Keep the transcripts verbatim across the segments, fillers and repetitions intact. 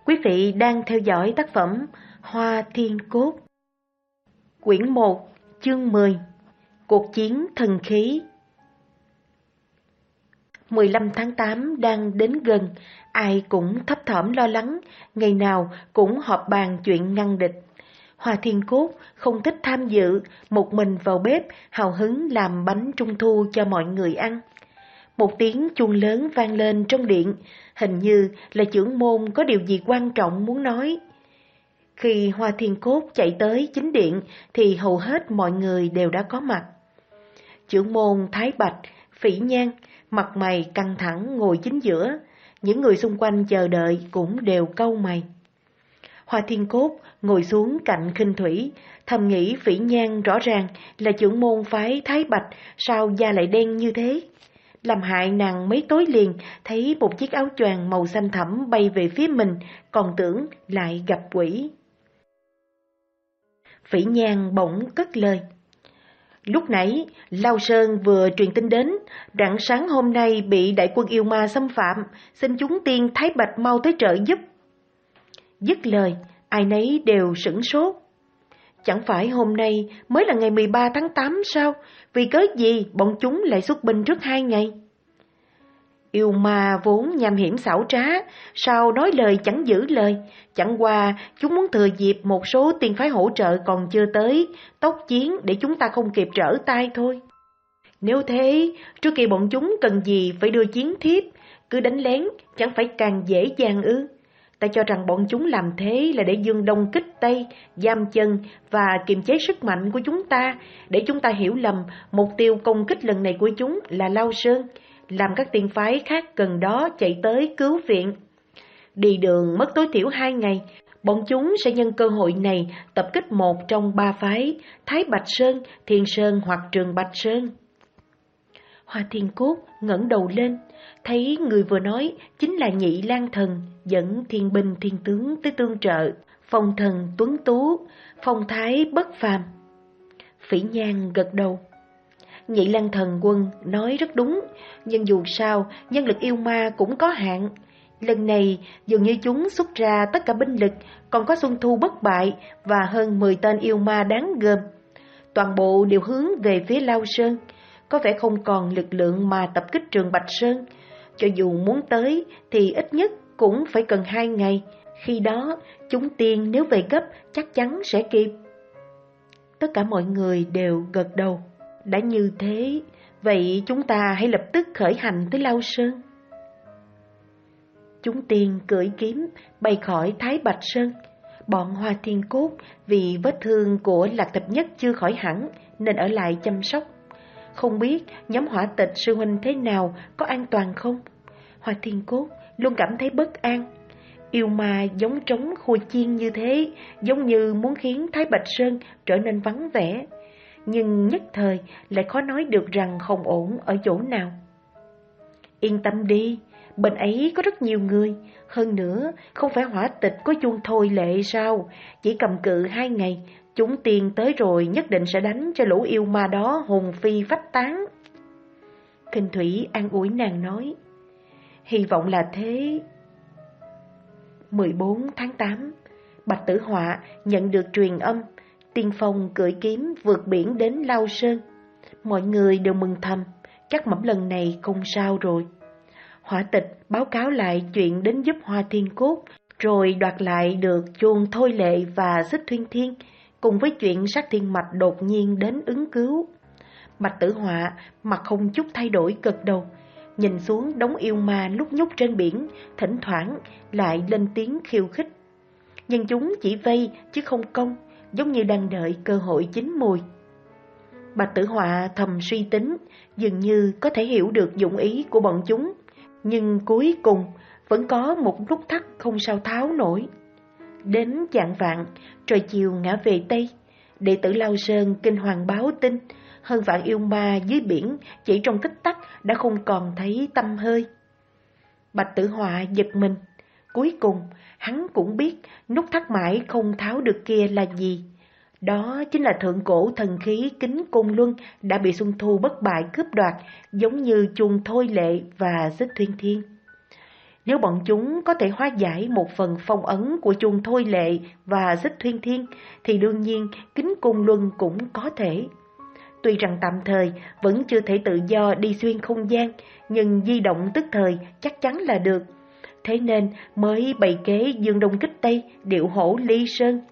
Quý vị đang theo dõi tác phẩm Hoa Thiên Cốt, quyển một, chương mười, Cuộc chiến thần khí. mười lăm tháng tám đang đến gần, ai cũng thấp thỏm lo lắng, ngày nào cũng họp bàn chuyện ngăn địch. Hoa Thiên Cốt không thích tham dự, một mình vào bếp hào hứng làm bánh trung thu cho mọi người ăn. Một tiếng chuông lớn vang lên trong điện, hình như là trưởng môn có điều gì quan trọng muốn nói. Khi Hoa Thiên Cốt chạy tới chính điện thì hầu hết mọi người đều đã có mặt. Trưởng môn Thái Bạch, Phỉ Nhan, mặt mày căng thẳng ngồi chính giữa, những người xung quanh chờ đợi cũng đều cau mày. Hoa Thiên Cốt ngồi xuống cạnh Khinh Thủy, thầm nghĩ Phỉ Nhan rõ ràng là trưởng môn phái Thái Bạch, sao da lại đen như thế? Làm hại nàng mấy tối liền, thấy một chiếc áo choàng màu xanh thẳm bay về phía mình, còn tưởng lại gặp quỷ. Phỉ Nhan bỗng cất lời. Lúc nãy, Lao Sơn vừa truyền tin đến, rạng sáng hôm nay bị đại quân yêu ma xâm phạm, xin chúng tiên Thái Bạch mau tới trợ giúp. Dứt lời, ai nấy đều sửng sốt. Chẳng phải hôm nay mới là ngày mười ba tháng tám sao? Vì cớ gì bọn chúng lại xuất binh trước hai ngày? Yêu ma vốn nham hiểm xảo trá, sao nói lời chẳng giữ lời? Chẳng qua chúng muốn thừa dịp một số tiên phái hỗ trợ còn chưa tới, tốc chiến để chúng ta không kịp trở tay thôi. Nếu thế, trước khi bọn chúng cần gì phải đưa chiến thiếp, cứ đánh lén chẳng phải càng dễ dàng ư? Ta cho rằng bọn chúng làm thế là để dương đông kích tây, giam chân và kiềm chế sức mạnh của chúng ta, để chúng ta hiểu lầm mục tiêu công kích lần này của chúng là Lao Sơn, làm các tiên phái khác gần đó chạy tới cứu viện. Đi đường mất tối thiểu hai ngày, bọn chúng sẽ nhân cơ hội này tập kích một trong ba phái, Thái Bạch Sơn, Thiên Sơn hoặc Trường Bạch Sơn. Hoa Thiên Cốt ngẩng đầu lên, thấy người vừa nói chính là Nhị Lang Thần dẫn thiên binh thiên tướng tới tương trợ, phong thần tuấn tú, phong thái bất phàm. Phỉ Nhan gật đầu. Nhị Lang Thần quân nói rất đúng, nhưng dù sao nhân lực yêu ma cũng có hạn. Lần này dường như chúng xuất ra tất cả binh lực, còn có Xuân Thu bất bại và hơn mười tên yêu ma đáng gờm. Toàn bộ đều hướng về phía Lao Sơn, có vẻ không còn lực lượng mà tập kích Trường Bạch Sơn. Cho dù muốn tới thì ít nhất cũng phải cần hai ngày, khi đó chúng tiên nếu về gấp chắc chắn sẽ kịp. Tất cả mọi người đều gật đầu. Đã như thế, vậy chúng ta hãy lập tức khởi hành tới Lao Sơn. Chúng tiên cưỡi kiếm bay khỏi Thái Bạch Sơn. Bọn Hoa Thiên Cốt vì vết thương của Lạc Thập Nhất chưa khỏi hẳn nên ở lại chăm sóc. Không biết nhóm Hỏa Tịch sư huynh thế nào, có an toàn không? Hoa Thiên Cốt luôn cảm thấy bất an. Yêu ma giống trống khui chiên như thế, giống như muốn khiến Thái Bạch Sơn trở nên vắng vẻ. Nhưng nhất thời lại khó nói được rằng không ổn ở chỗ nào. Yên tâm đi, bên ấy có rất nhiều người. Hơn nữa, không phải Hỏa Tịch có chuông thôi lệ sao? Chỉ cầm cự hai ngày, chúng tiên tới rồi nhất định sẽ đánh cho lũ yêu ma đó hồn phi phách tán. Khinh Thủy an ủi nàng nói. Hy vọng là thế. mười bốn tháng tám, Bạch Tử Họa nhận được truyền âm, Tiên Phong cưỡi kiếm vượt biển đến Lao Sơn. Mọi người đều mừng thầm, chắc mẩm lần này không sao rồi. Hỏa Tịch báo cáo lại chuyện đến giúp Hoa Thiên Cốt, rồi đoạt lại được chuông thôi lệ và xích thuyên thiên, cùng với chuyện sát thiên mạch đột nhiên đến ứng cứu. Bạch Tử Họa mặt không chút thay đổi gật đầu, nhìn xuống đống yêu ma lúc nhúc trên biển, thỉnh thoảng lại lên tiếng khiêu khích. Nhưng chúng chỉ vây chứ không công, giống như đang đợi cơ hội chín mùi. Bạch Tử Họa thầm suy tính, dường như có thể hiểu được dụng ý của bọn chúng, nhưng cuối cùng vẫn có một nút thắt không sao tháo nổi. Đến chạng vạng, trời chiều ngã về Tây, đệ tử Lao Sơn kinh hoàng báo tin, hơn vạn yêu ma dưới biển chỉ trong tích tắc đã không còn thấy tăm hơi. Bạch Tử Họa giật mình, cuối cùng hắn cũng biết nút thắt mãi không tháo được kia là gì. Đó chính là thượng cổ thần khí Kính Côn Luân đã bị Xuân Thu bất bại cướp đoạt, giống như chuông thôi lệ và xích thuyên thiên. Nếu bọn chúng có thể hóa giải một phần phong ấn của chuông thôi lệ và xích thuyên thiên, thì đương nhiên kính cung luân cũng có thể. Tuy rằng tạm thời vẫn chưa thể tự do đi xuyên không gian, nhưng di động tức thời chắc chắn là được. Thế nên mới bày kế dương đông kích tây, điệu hổ ly sơn.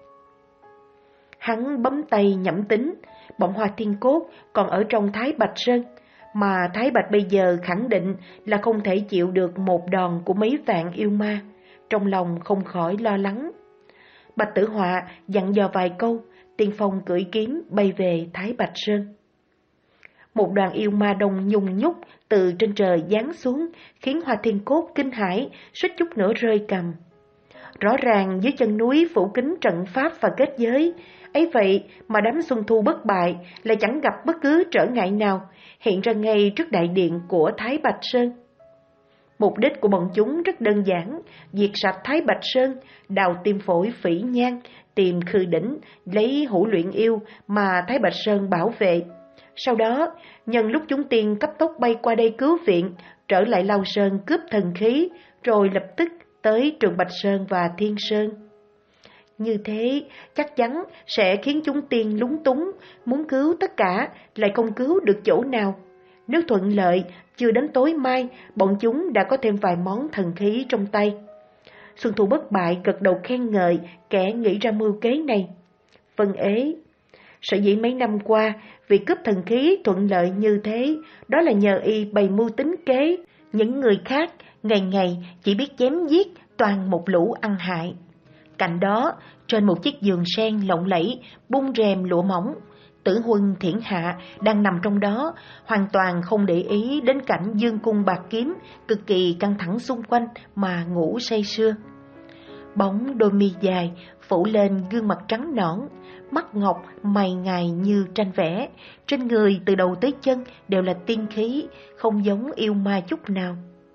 Hắn bấm tay nhẩm tính, bọn Hoa Thiên Cốt còn ở trong Thái Bạch Sơn, mà Thái Bạch bây giờ khẳng định là không thể chịu được một đòn của mấy vạn yêu ma, trong lòng không khỏi lo lắng. Bạch Tử Họa dặn dò vài câu, Tiên Phong cưỡi kiếm bay về Thái Bạch Sơn. Một đoàn yêu ma đông nhung nhúc từ trên trời giáng xuống, khiến Hoa Thiên Cốt kinh hãi, suýt chút nữa rơi cằm. Rõ ràng dưới chân núi phủ kín trận pháp và kết giới, ấy vậy mà đám Xuân Thu bất bại lại chẳng gặp bất cứ trở ngại nào, hiện ra ngay trước đại điện của Thái Bạch Sơn. Mục đích của bọn chúng rất đơn giản, diệt sạch Thái Bạch Sơn, đào tim phổi Phỉ Nhan, tìm Khư Đỉnh, lấy hữu luyện yêu mà Thái Bạch Sơn bảo vệ. Sau đó, nhân lúc chúng tiên cấp tốc bay qua đây cứu viện, trở lại Lao Sơn cướp thần khí, rồi lập tức tới Trường Bạch Sơn và Thiên Sơn. Như thế, chắc chắn sẽ khiến chúng tiên lúng túng, muốn cứu tất cả, lại không cứu được chỗ nào. Nếu thuận lợi, chưa đến tối mai, bọn chúng đã có thêm vài món thần khí trong tay. Xuân Thu bất bại gật đầu khen ngợi kẻ nghĩ ra mưu kế này. Vân ế, sở dĩ mấy năm qua, việc cướp thần khí thuận lợi như thế, đó là nhờ y bày mưu tính kế. Những người khác, ngày ngày chỉ biết chém giết, toàn một lũ ăn hại. Cạnh đó, trên một chiếc giường sen lộng lẫy, bung rèm lụa mỏng, Tử Huân Thiển Hạ đang nằm trong đó, hoàn toàn không để ý đến cảnh dương cung bạc kiếm, cực kỳ căng thẳng xung quanh mà ngủ say sưa. Bóng đôi mi dài phủ lên gương mặt trắng nõn, mắt ngọc mày ngài như tranh vẽ, trên người từ đầu tới chân đều là tiên khí, không giống yêu ma chút nào.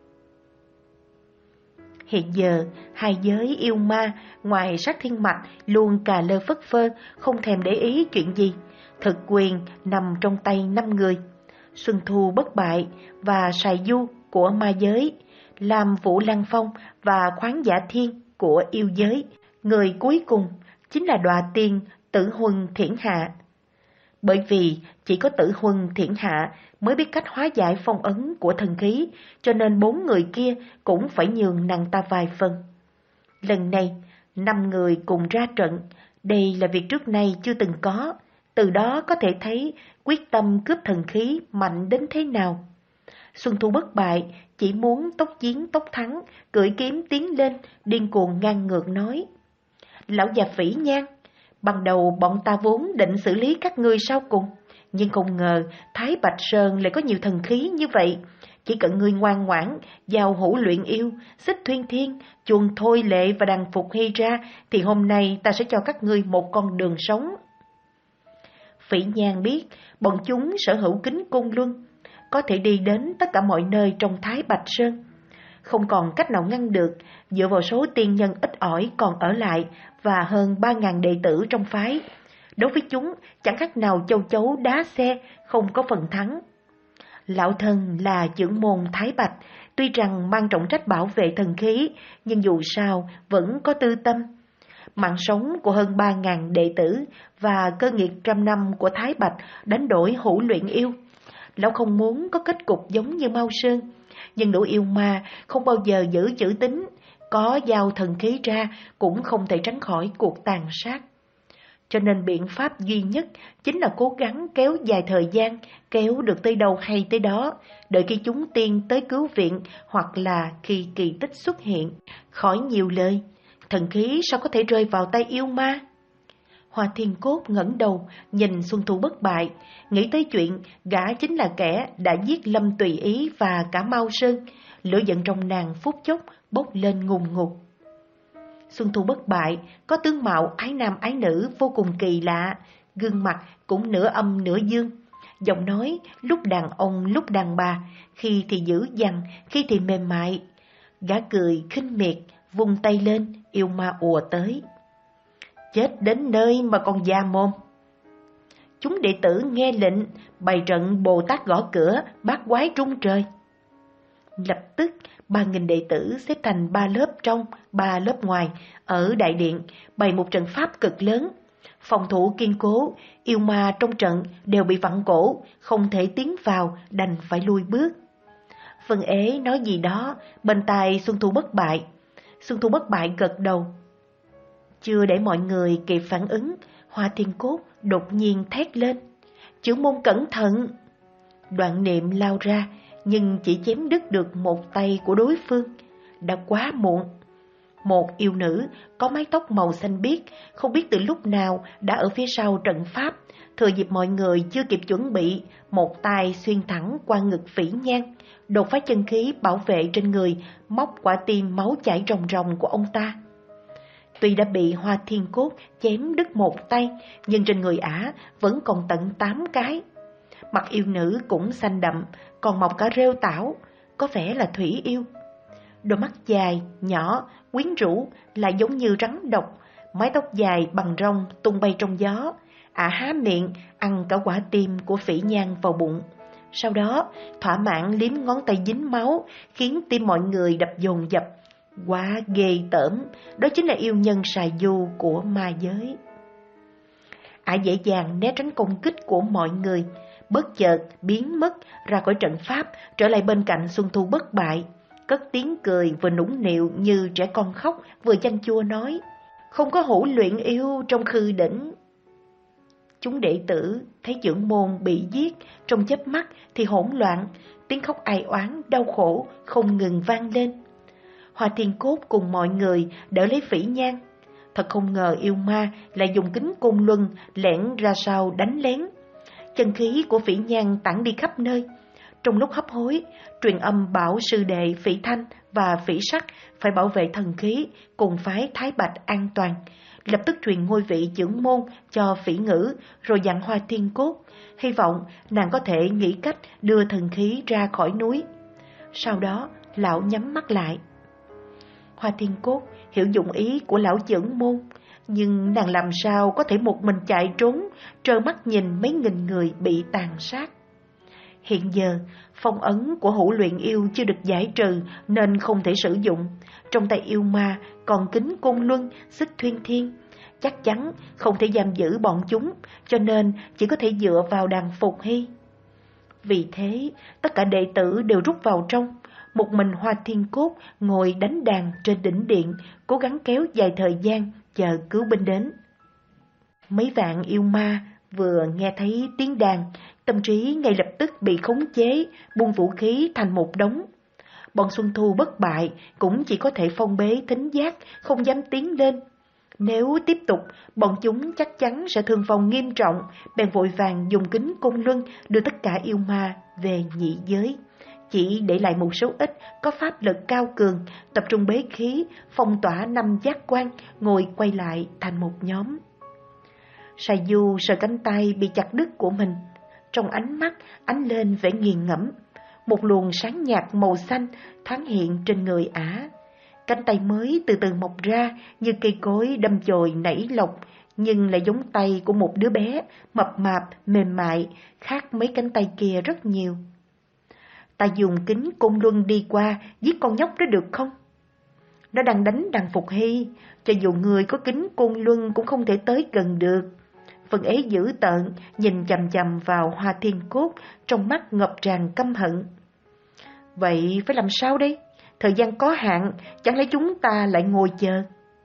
Hiện giờ, hai giới yêu ma ngoài Sát Thiên Mạch luôn cà lơ phất phơ, không thèm để ý chuyện gì. Thực quyền nằm trong tay năm người, Xuân Thu bất bại và Sài Du của ma giới, Lam Vũ Lăng Phong và Khoáng Giả Thiên của yêu giới. Người cuối cùng chính là Đọa Tiên Tử Huân Thiển Hạ. Bởi vì chỉ có Tử Huân Thiển Hạ mới biết cách hóa giải phong ấn của thần khí, cho nên bốn người kia cũng phải nhường nàng ta vài phần. Lần này, năm người cùng ra trận, đây là việc trước nay chưa từng có, từ đó có thể thấy quyết tâm cướp thần khí mạnh đến thế nào. Xuân Thu bất bại chỉ muốn tốc chiến tốc thắng, cưỡi kiếm tiến lên, điên cuồng ngang ngược nói: Lão già Phỉ Nhan, ban đầu bọn ta vốn định xử lý các ngươi sau cùng, nhưng không ngờ Thái Bạch Sơn lại có nhiều thần khí như vậy. Chỉ cần ngươi ngoan ngoãn, giao hữu luyện yêu, xích thuyên thiên, chuông thôi lệ và đằng phục hy ra, thì hôm nay ta sẽ cho các ngươi một con đường sống. Phỉ Nhan biết bọn chúng sở hữu kính cung luân, có thể đi đến tất cả mọi nơi trong Thái Bạch Sơn. Không còn cách nào ngăn được, dựa vào số tiên nhân ít ỏi còn ở lại và hơn ba ngàn đệ tử trong phái. Đối với chúng, chẳng khác nào châu chấu đá xe, không có phần thắng. Lão thân là trưởng môn Thái Bạch, tuy rằng mang trọng trách bảo vệ thần khí, nhưng dù sao vẫn có tư tâm. Mạng sống của hơn ba ngàn đệ tử và cơ nghiệp trăm năm của Thái Bạch đánh đổi hữu luyện yêu. Lão không muốn có kết cục giống như Mao Sơn, nhưng lũ yêu ma không bao giờ giữ chữ tín, có giao thần khí ra cũng không thể tránh khỏi cuộc tàn sát. Cho nên biện pháp duy nhất chính là cố gắng kéo dài thời gian, kéo được tới đâu hay tới đó, đợi khi chúng tiên tới cứu viện hoặc là khi kỳ tích xuất hiện. Khỏi nhiều lời, thần khí sao có thể rơi vào tay yêu ma? Hoa Thiên Cốt ngẩng đầu nhìn Xuân Thu bất bại, nghĩ tới chuyện gã chính là kẻ đã giết Lâm Tùy Ý và cả Mao Sơn, lửa giận trong nàng phút chốc bốc lên ngùn ngụt. Xuân Thu bất bại có tướng mạo ái nam ái nữ vô cùng kỳ lạ, gương mặt cũng nửa âm nửa dương, giọng nói lúc đàn ông lúc đàn bà, khi thì dữ dằn, khi thì mềm mại. Gã cười khinh miệt, vung tay lên, yêu ma ùa tới. Chết đến nơi mà còn già mồm. Chúng đệ tử nghe lệnh, bày trận Bồ Tát gõ cửa, bát quái trung trời. Lập tức ba nghìn đệ tử xếp thành ba lớp trong, ba lớp ngoài, ở đại điện, bày một trận pháp cực lớn. Phòng thủ kiên cố, yêu ma trong trận đều bị vặn cổ, không thể tiến vào, đành phải lui bước. Vân Ế nói gì đó, bên tai Xuân Thu Bất Bại. Xuân Thu Bất Bại gật đầu. Chưa để mọi người kịp phản ứng, Hoa Thiên Cốt đột nhiên thét lên. Chưởng môn cẩn thận! Đoạn niệm lao ra, nhưng chỉ chém đứt được một tay của đối phương. Đã quá muộn. Một yêu nữ có mái tóc màu xanh biếc, không biết từ lúc nào đã ở phía sau trận pháp, thừa dịp mọi người chưa kịp chuẩn bị, một tay xuyên thẳng qua ngực Phỉ Nhan, đột phá chân khí bảo vệ trên người, móc quả tim máu chảy ròng ròng của ông ta. Tuy đã bị Hoa Thiên Cốt chém đứt một tay, nhưng trên người ả vẫn còn tận tám cái. Mặt yêu nữ cũng xanh đậm, còn mọc cả rêu tảo, có vẻ là thủy yêu. Đôi mắt dài, nhỏ, quyến rũ, lại giống như rắn độc, mái tóc dài bằng rong tung bay trong gió. Ả há miệng, ăn cả quả tim của Phỉ Nhan vào bụng. Sau đó, thỏa mãn liếm ngón tay dính máu, khiến tim mọi người đập dồn dập. Quá ghê tởm, đó chính là yêu nhân sài du của ma giới. Ả dễ dàng né tránh công kích của mọi người, bất chợt biến mất ra khỏi trận pháp, trở lại bên cạnh Xuân Thu Bất Bại, cất tiếng cười vừa nũng nịu như trẻ con khóc, vừa chanh chua nói: không có hữu luyện yêu trong khư đỉnh. Chúng đệ tử thấy trưởng môn bị giết, trong chớp mắt thì hỗn loạn, tiếng khóc ai oán đau khổ không ngừng vang lên. Hoa Thiên Cốt cùng mọi người đỡ lấy Phỉ Nhan. Thật không ngờ yêu ma lại dùng kính côn luân lẻn ra sau đánh lén. Chân khí của Phỉ Nhan tản đi khắp nơi. Trong lúc hấp hối, truyền âm bảo sư đệ Phỉ Thanh và Phỉ Sắc phải bảo vệ thần khí cùng phái Thái Bạch an toàn, lập tức truyền ngôi vị trưởng môn cho Phỉ Ngữ, rồi dặn Hoa Thiên Cốt, hy vọng nàng có thể nghĩ cách đưa thần khí ra khỏi núi. Sau đó, lão nhắm mắt lại. Hoa Thiên Cốt hiểu dụng ý của lão trưởng môn, nhưng nàng làm sao có thể một mình chạy trốn, trơ mắt nhìn mấy nghìn người bị tàn sát. Hiện giờ, phong ấn của hữu luyện yêu chưa được giải trừ nên không thể sử dụng. Trong tay yêu ma còn kính côn luân, xích thuyên thiên, chắc chắn không thể giam giữ bọn chúng, cho nên chỉ có thể dựa vào đàn Phục Hy. Vì thế, tất cả đệ tử đều rút vào trong. Một mình Hoa Thiên Cốt ngồi đánh đàn trên đỉnh điện, cố gắng kéo dài thời gian chờ cứu binh đến. Mấy vạn yêu ma vừa nghe thấy tiếng đàn, tâm trí ngay lập tức bị khống chế, buông vũ khí thành một đống. Bọn Xuân Thu Bất Bại cũng chỉ có thể phong bế thính giác, không dám tiến lên. Nếu tiếp tục, bọn chúng chắc chắn sẽ thương vong nghiêm trọng, bèn vội vàng dùng kính côn luân đưa tất cả yêu ma về nhị giới. Chỉ để lại một số ít có pháp lực cao cường, tập trung bế khí, phong tỏa năm giác quan, ngồi quay lại thành một nhóm. Sài Du sờ cánh tay bị chặt đứt của mình, trong ánh mắt ánh lên vẻ nghiền ngẫm. Một luồng sáng nhạt màu xanh thoáng hiện trên người ả. Cánh tay mới từ từ mọc ra như cây cối đâm chồi nảy lộc, nhưng lại giống tay của một đứa bé, mập mạp, mềm mại, khác mấy cánh tay kia rất nhiều. Ta dùng kính côn luân đi qua, giết con nhóc đó được không? Nó đang đánh đàn Phục Hy, cho dù người có kính côn luân cũng không thể tới gần được. Vân Ế dữ tợn, nhìn chằm chằm vào Hoa Thiên Cốt, trong mắt ngập tràn căm hận. Vậy phải làm sao đây? Thời gian có hạn, chẳng lẽ chúng ta lại ngồi chờ?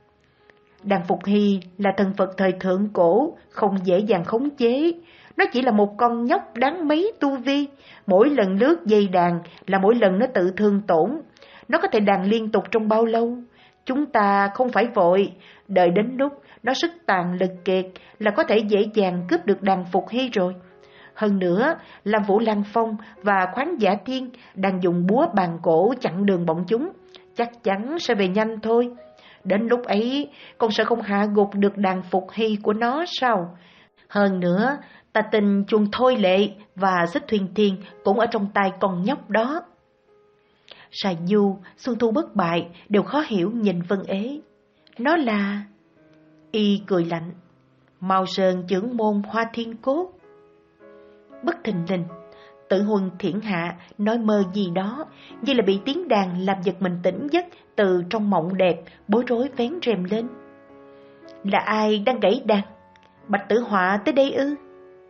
Đàn Phục Hy là thần Phật thời thượng cổ, không dễ dàng khống chế. Nó chỉ là một con nhóc đáng mấy tu vi, mỗi lần lướt dây đàn là mỗi lần nó tự thương tổn. Nó có thể đàn liên tục trong bao lâu? Chúng ta không phải vội, đợi đến lúc nó sức tàn lực kiệt là có thể dễ dàng cướp được đàn Phục Hy rồi. Hơn nữa, Lam Vũ Lan Phong và Khoáng Giả Thiên đang dùng búa bàn cổ chặn đường bọn chúng, chắc chắn sẽ về nhanh thôi. Đến lúc ấy, con sẽ không hạ gục được đàn Phục Hy của nó sao? Hơn nữa, ta tin chuông Thôi Lệ và Xích Thuyền Thiên cũng ở trong tay con nhóc đó. Sài Du, Xuân Thu Bất Bại đều khó hiểu nhìn Vân Ế. Nó là... Y cười lạnh. Mao Sơn trưởng môn Hoa Thiên Cốt. Bất thình lình, Tự Huân Thiển Hạ nói mơ gì đó, như là bị tiếng đàn làm giật mình tỉnh giấc từ trong mộng đẹp, bối rối vén rèm lên. Là ai đang gãy đàn? Bạch Tử Họa tới đây ư?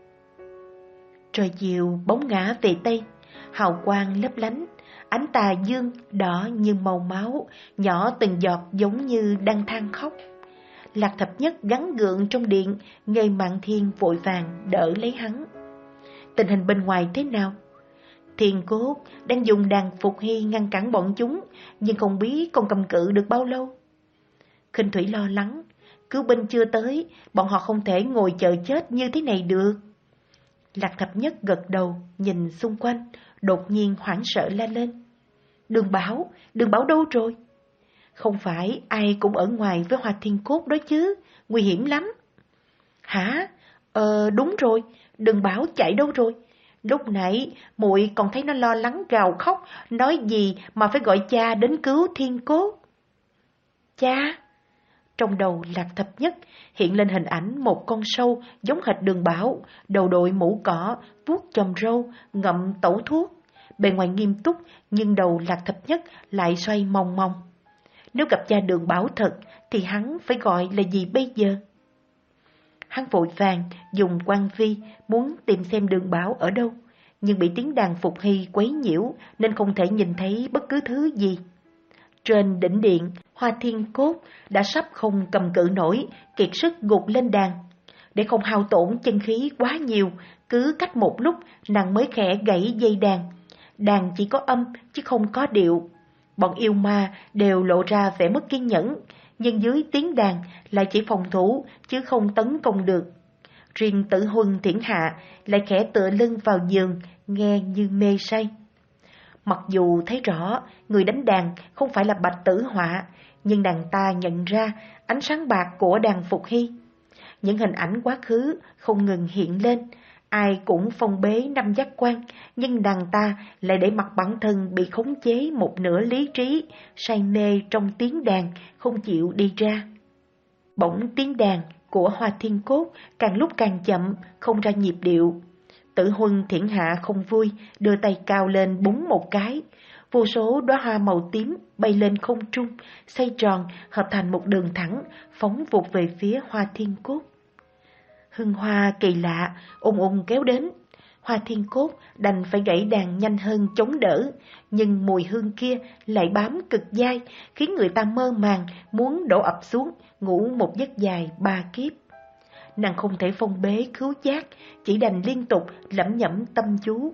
Trời chiều bóng ngã về Tây, hào quang lấp lánh, ánh tà dương đỏ như màu máu, nhỏ từng giọt giống như đang than khóc. Lạc Thập Nhất gắn gượng trong điện, Nghê Mạn Thiên vội vàng đỡ lấy hắn. Tình hình bên ngoài thế nào? Thiên Cốt đang dùng đàn Phục Hy ngăn cản bọn chúng, nhưng không biết còn cầm cự được bao lâu. Khinh Thủy lo lắng, cứu binh chưa tới, bọn họ không thể ngồi chờ chết như thế này được. Lạc Thập Nhất gật đầu, nhìn xung quanh, đột nhiên hoảng sợ la lên. Đường Bảo, Đường Bảo đâu rồi? Không phải ai cũng ở ngoài với Hoa Thiên Cốt đó chứ, nguy hiểm lắm. Hả? Ờ đúng rồi, Đường Bảo chạy đâu rồi? Lúc nãy muội còn thấy nó lo lắng gào khóc, nói gì mà phải gọi cha đến cứu Thiên Cốt. Cha? Trong đầu Lạc Thập Nhất hiện lên hình ảnh một con sâu giống hệt Đường Bảo, đầu đội mũ cỏ, vuốt chòm râu, ngậm tẩu thuốc. Bề ngoài nghiêm túc, nhưng đầu Lạc Thập Nhất lại xoay mòng mòng. Nếu gặp cha Đường Bảo thật, thì hắn phải gọi là gì bây giờ? Hắn vội vàng dùng quan vi muốn tìm xem Đường Bảo ở đâu, nhưng bị tiếng đàn Phục Hy quấy nhiễu nên không thể nhìn thấy bất cứ thứ gì. Trên đỉnh điện, Hoa Thiên Cốt đã sắp không cầm cự nổi, kiệt sức gục lên đàn. Để không hao tổn chân khí quá nhiều, cứ cách một lúc nàng mới khẽ gãy dây đàn. Đàn chỉ có âm chứ không có điệu. Bọn yêu ma đều lộ ra vẻ mất kiên nhẫn, nhưng dưới tiếng đàn lại chỉ phòng thủ chứ không tấn công được. Riêng Tử Huân Thiển Hạ lại khẽ tựa lưng vào giường, nghe như mê say. Mặc dù thấy rõ người đánh đàn không phải là Bạch Tử Họa, nhưng nàng ta nhận ra ánh sáng bạc của đàn Phục Hy. Những hình ảnh quá khứ không ngừng hiện lên, ai cũng phong bế năm giác quan, nhưng nàng ta lại để mặc bản thân bị khống chế một nửa lý trí, say mê trong tiếng đàn, không chịu đi ra. Bỗng tiếng đàn của Hoa Thiên Cốt càng lúc càng chậm, không ra nhịp điệu. Tử Huân Thiển Hạ không vui, đưa tay cao lên búng một cái. Vô số đóa hoa màu tím bay lên không trung, xoay tròn, hợp thành một đường thẳng, phóng vụt về phía Hoa Thiên Cốt. Hương hoa kỳ lạ, ùn ùn kéo đến. Hoa Thiên Cốt đành phải gãy đàn nhanh hơn chống đỡ, nhưng mùi hương kia lại bám cực dai, khiến người ta mơ màng, muốn đổ ập xuống, ngủ một giấc dài ba kiếp. Nàng không thể phong bế khứu giác, chỉ đành liên tục lẩm nhẩm tâm chú.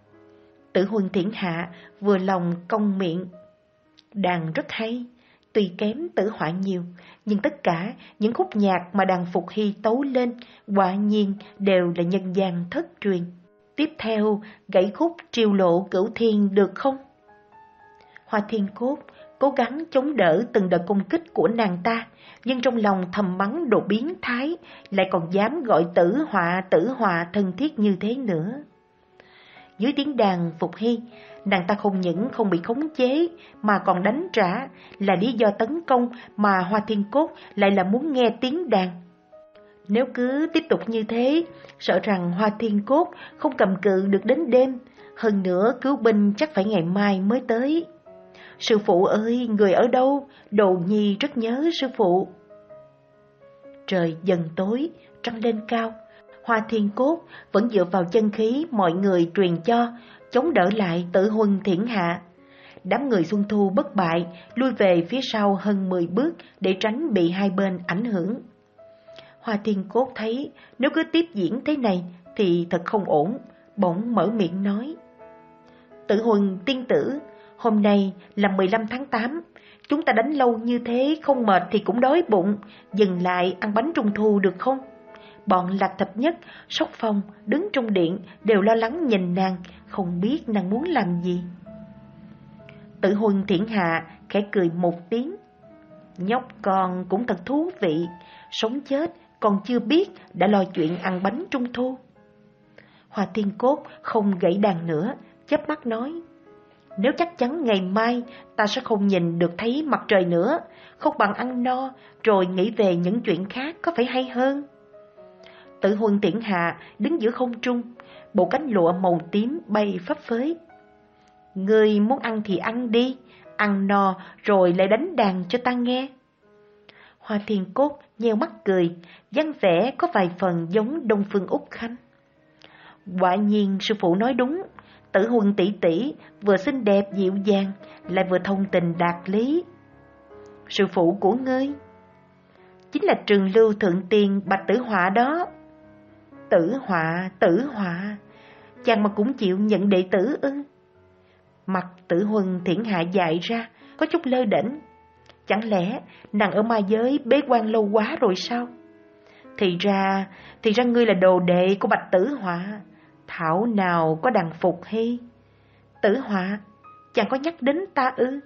Tử Huân Thiển Hạ vừa lòng cong miệng. Đàn rất hay, tuy kém Tử Họa nhiều, nhưng tất cả những khúc nhạc mà đàn Phục Hy tấu lên quả nhiên đều là nhân gian thất truyền. Tiếp theo, gãy khúc Triều Lộ Cửu Thiên được không? Hoa Thiên Cốt cố gắng chống đỡ từng đợt công kích của nàng ta, nhưng trong lòng thầm mắng đồ biến thái, lại còn dám gọi Tử Họa Tử Họa thân thiết như thế nữa. Dưới tiếng đàn Phục Hy, nàng ta không những không bị khống chế mà còn đánh trả, là lý do tấn công mà Hoa Thiên Cốt lại là muốn nghe tiếng đàn. Nếu cứ tiếp tục như thế, sợ rằng Hoa Thiên Cốt không cầm cự được đến đêm, hơn nữa cứu binh chắc phải ngày mai mới tới. Sư phụ ơi, người ở đâu? Đồ nhi rất nhớ sư phụ. Trời dần tối, trăng lên cao. Hoa Thiên Cốt vẫn dựa vào chân khí mọi người truyền cho, chống đỡ lại Tử Huân Thiển Hạ. Đám người Xuân Thu bất bại, lui về phía sau hơn mười bước để tránh bị hai bên ảnh hưởng. Hoa Thiên Cốt thấy nếu cứ tiếp diễn thế này thì thật không ổn, bỗng mở miệng nói. Tử Huân tiên tử, hôm nay là mười lăm tháng tám, chúng ta đánh lâu như thế không mệt thì cũng đói bụng, dừng lại ăn bánh trung thu được không? Bọn Lạc Thập Nhất, Sóc Phong đứng trong điện đều lo lắng nhìn nàng, không biết nàng muốn làm gì. Tử Huân Thiển Hạ khẽ cười một tiếng. Nhóc con cũng thật thú vị, sống chết còn chưa biết đã lo chuyện ăn bánh trung thu. Hoa Thiên Cốt không gãy đàn nữa, chớp mắt nói. Nếu chắc chắn ngày mai ta sẽ không nhìn được thấy mặt trời nữa, không bằng ăn no rồi nghĩ về những chuyện khác có phải hay hơn. Tử Huân Thiển Hạ đứng giữa không trung, bộ cánh lụa màu tím bay phấp phới. Ngươi muốn ăn thì ăn đi, ăn no rồi lại đánh đàn cho ta nghe. Hoa Thiên Cốt nheo mắt cười, dáng vẻ có vài phần giống Đông Phương Úc Khanh. Quả nhiên sư phụ nói đúng, Tử Huân tỷ tỷ vừa xinh đẹp dịu dàng, lại vừa thông tình đạt lý. Sư phụ của ngươi chính là Trường Lưu Thượng Tiên Bạch Tử Họa đó. Tử Họa, Tử Họa, chàng mà cũng chịu nhận đệ tử ư? Mặt Tử Huân Thiển Hạ dại ra, có chút lơ đễnh. Chẳng lẽ nàng ở ma giới bế quan lâu quá rồi sao? Thì ra, thì ra ngươi là đồ đệ của Bạch Tử Họa. Thảo nào có đằng Phục Hy. Tử Họa, chàng có nhắc đến ta ư?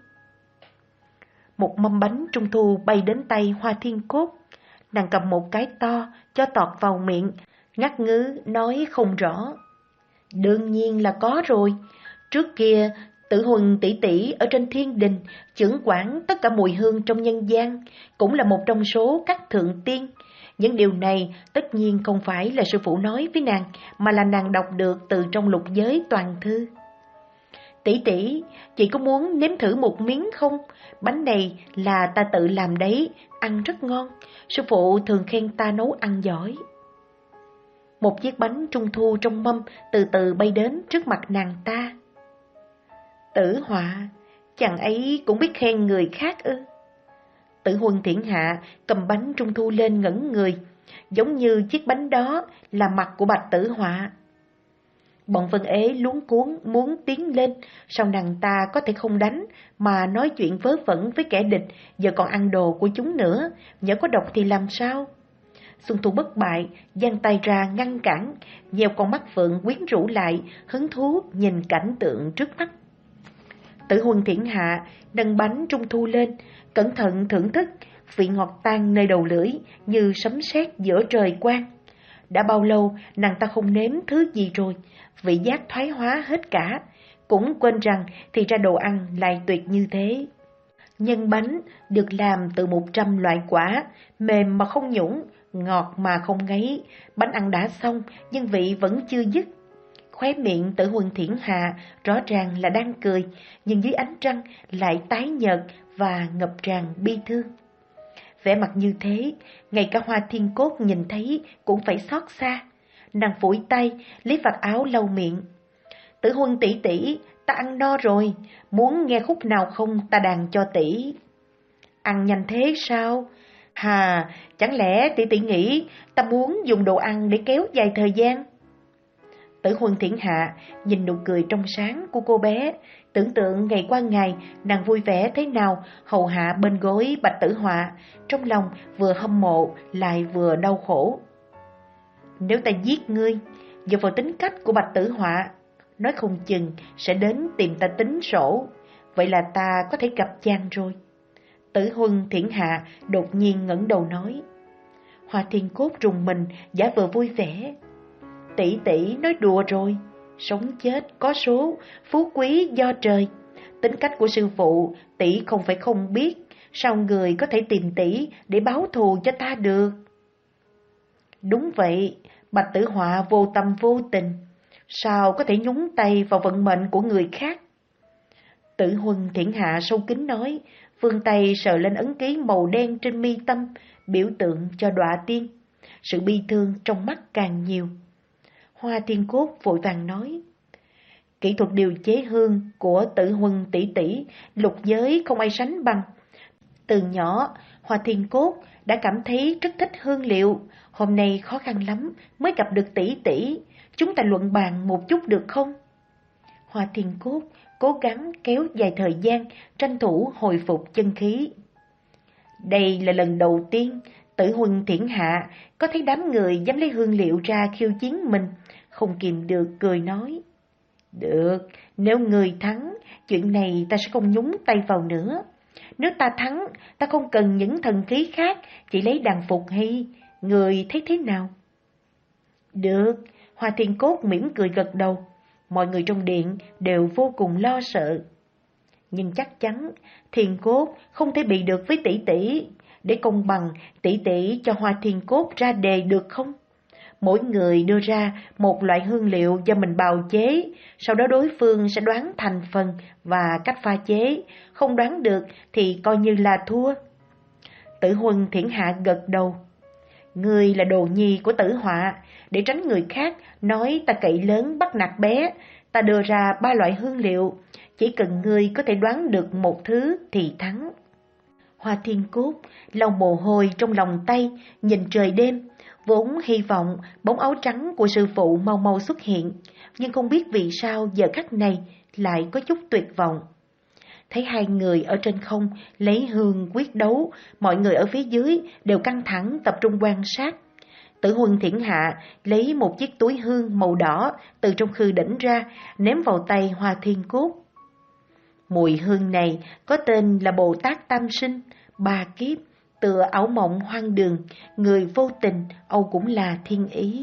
Một mâm bánh trung thu bay đến tay Hoa Thiên Cốt. Nàng cầm một cái to, cho tọt vào miệng, ngắt ngứ nói không rõ. Đương nhiên là có rồi. Trước kia, Tử Huân tỷ tỷ ở trên thiên đình, chưởng quản tất cả mùi hương trong nhân gian, cũng là một trong số các thượng tiên. Những điều này tất nhiên không phải là sư phụ nói với nàng, mà là nàng đọc được từ trong lục giới toàn thư. Tỷ tỷ, chị có muốn nếm thử một miếng không? Bánh này là ta tự làm đấy, ăn rất ngon. Sư phụ thường khen ta nấu ăn giỏi. Một chiếc bánh trung thu trong mâm từ từ bay đến trước mặt nàng ta. Tử Họa, chàng ấy cũng biết khen người khác ư? Tử Huân Thiển Hạ cầm bánh trung thu lên ngẩn người, giống như chiếc bánh đó là mặt của Bạch Tử Họa. Bọn Vân Ế luống cuống muốn tiến lên, sao nàng ta có thể không đánh mà nói chuyện vớ vẩn với kẻ địch, giờ còn ăn đồ của chúng nữa, nhỡ có độc thì làm sao? Xuân Thu bất bại, giang tay ra ngăn cản, nheo con mắt phượng quyến rũ lại, hứng thú nhìn cảnh tượng trước mắt. Tử Huân Thiển Hạ nâng bánh trung thu lên, cẩn thận thưởng thức, vị ngọt tan nơi đầu lưỡi như sấm sét giữa trời quang. Đã bao lâu nàng ta không nếm thứ gì rồi, vị giác thoái hóa hết cả, cũng quên rằng thì ra đồ ăn lại tuyệt như thế. Nhân bánh được làm từ một trăm loại quả, mềm mà không nhũn, ngọt mà không ngấy. Bánh ăn đã xong nhưng vị vẫn chưa dứt. Khóe miệng Tử Huân Thiển Hạ rõ ràng là đang cười, nhưng dưới ánh trăng lại tái nhợt và ngập tràn bi thương. Vẻ mặt như thế, ngay cả Hoa Thiên Cốt nhìn thấy cũng phải xót xa. Nàng phủi tay, lấy vạt áo lau miệng. Tử Huân tỷ tỷ, ta ăn no rồi, muốn nghe khúc nào không ta đàn cho tỷ. Ăn nhanh thế sao? Hà, chẳng lẽ tỷ tỷ nghĩ ta muốn dùng đồ ăn để kéo dài thời gian? Tử Huân Thiển Hạ nhìn nụ cười trong sáng của cô bé, tưởng tượng ngày qua ngày nàng vui vẻ thế nào hầu hạ bên gối Bạch Tử Họa, trong lòng vừa hâm mộ lại vừa đau khổ. Nếu ta giết ngươi, dựa vào tính cách của Bạch Tử Họa, nói không chừng sẽ đến tìm ta tính sổ, vậy là ta có thể gặp chàng rồi. Tử Huân Thiển Hạ đột nhiên ngẩng đầu nói. Hoa Thiên Cốt rùng mình, giả vờ vui vẻ. Tỷ tỷ nói đùa rồi, sống chết có số, phú quý do trời. Tính cách của sư phụ tỷ không phải không biết, sao người có thể tìm tỷ để báo thù cho ta được? Đúng vậy, Bạch Tử Họa vô tâm vô tình, sao có thể nhúng tay vào vận mệnh của người khác? Tử Huân Thiển Hạ sâu kín nói, vươn tay sờ lên ấn ký màu đen trên mi tâm, biểu tượng cho đọa tiên. Sự bi thương trong mắt càng nhiều. Hoa Thiên Cốt vội vàng nói, kỹ thuật điều chế hương của Tử Huân tỷ tỷ, lục giới không ai sánh bằng. Từ nhỏ, Hoa Thiên Cốt đã cảm thấy rất thích hương liệu. Hôm nay khó khăn lắm mới gặp được tỷ tỷ, chúng ta luận bàn một chút được không? Hoa Thiên Cốt cố gắng kéo dài thời gian, tranh thủ hồi phục chân khí. Đây là lần đầu tiên Tử Huân Thiển Hạ có thấy đám người dám lấy hương liệu ra khiêu chiến mình, không kìm được cười nói. Được, nếu người thắng, chuyện này ta sẽ không nhúng tay vào nữa. Nếu ta thắng, ta không cần những thần khí khác, chỉ lấy đàn Phục Hy. Người thấy thế nào? Được, Hoa Thiên Cốt mỉm cười gật đầu. Mọi người trong điện đều vô cùng lo sợ. Nhưng chắc chắn Thiên Cốt không thể bị được với tỷ tỷ. Để công bằng, tỷ tỷ cho Hoa Thiên Cốt ra đề được không? Mỗi người đưa ra một loại hương liệu do mình bào chế, sau đó đối phương sẽ đoán thành phần và cách pha chế, không đoán được thì coi như là thua. Tử Huân Thiển Hạ gật đầu. Ngươi là đồ nhi của Tử Họa, để tránh người khác nói ta cậy lớn bắt nạt bé, ta đưa ra ba loại hương liệu, chỉ cần ngươi có thể đoán được một thứ thì thắng. Hoa Thiên Cốt lau mồ hôi trong lòng tay, nhìn trời đêm, vốn hy vọng bóng áo trắng của sư phụ mau mau xuất hiện, nhưng không biết vì sao giờ khắc này lại có chút tuyệt vọng. Thấy hai người ở trên không lấy hương quyết đấu, mọi người ở phía dưới đều căng thẳng tập trung quan sát. Tử Huân Thiển Hạ lấy một chiếc túi hương màu đỏ từ trong khư đỉnh ra, ném vào tay Hoa Thiên Cốt. Mùi hương này có tên là Bồ Tát Tam Sinh, ba kiếp, tựa ảo mộng hoang đường, người vô tình, âu cũng là thiên ý.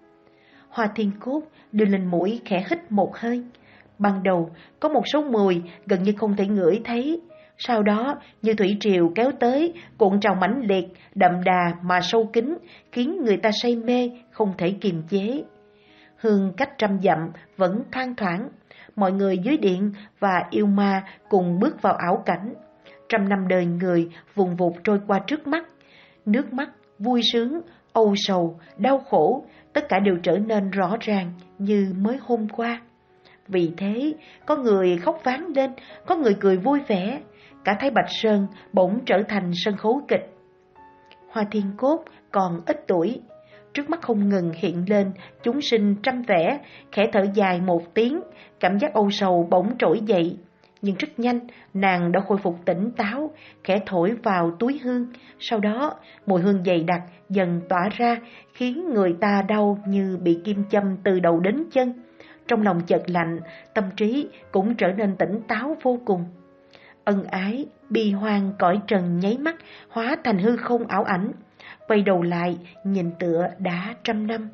Hoa Thiên Cốt đưa lên mũi khẽ hít một hơi. Ban đầu có một số mùi gần như không thể ngửi thấy, sau đó như thủy triều kéo tới, cuộn trào mãnh liệt, đậm đà mà sâu kín, khiến người ta say mê, không thể kiềm chế. Hương cách trăm dặm vẫn thoang thoảng, mọi người dưới điện và yêu ma cùng bước vào ảo cảnh. Trăm năm đời người vùng vụt trôi qua trước mắt, nước mắt, vui sướng, âu sầu, đau khổ, tất cả đều trở nên rõ ràng như mới hôm qua. Vì thế, có người khóc váng lên, có người cười vui vẻ, cả Thái Bạch Sơn bỗng trở thành sân khấu kịch. Hoa Thiên Cốt còn ít tuổi, trước mắt không ngừng hiện lên chúng sinh trăm vẻ, khẽ thở dài một tiếng, cảm giác âu sầu bỗng trỗi dậy. Nhưng rất nhanh, nàng đã khôi phục tỉnh táo, khẽ thổi vào túi hương, sau đó mùi hương dày đặc dần tỏa ra, khiến người ta đau như bị kim châm từ đầu đến chân. Trong lòng chợt lạnh, tâm trí cũng trở nên tỉnh táo vô cùng. Ân ái, bi hoang cõi trần nháy mắt, hóa thành hư không ảo ảnh, quay đầu lại nhìn tựa đã trăm năm.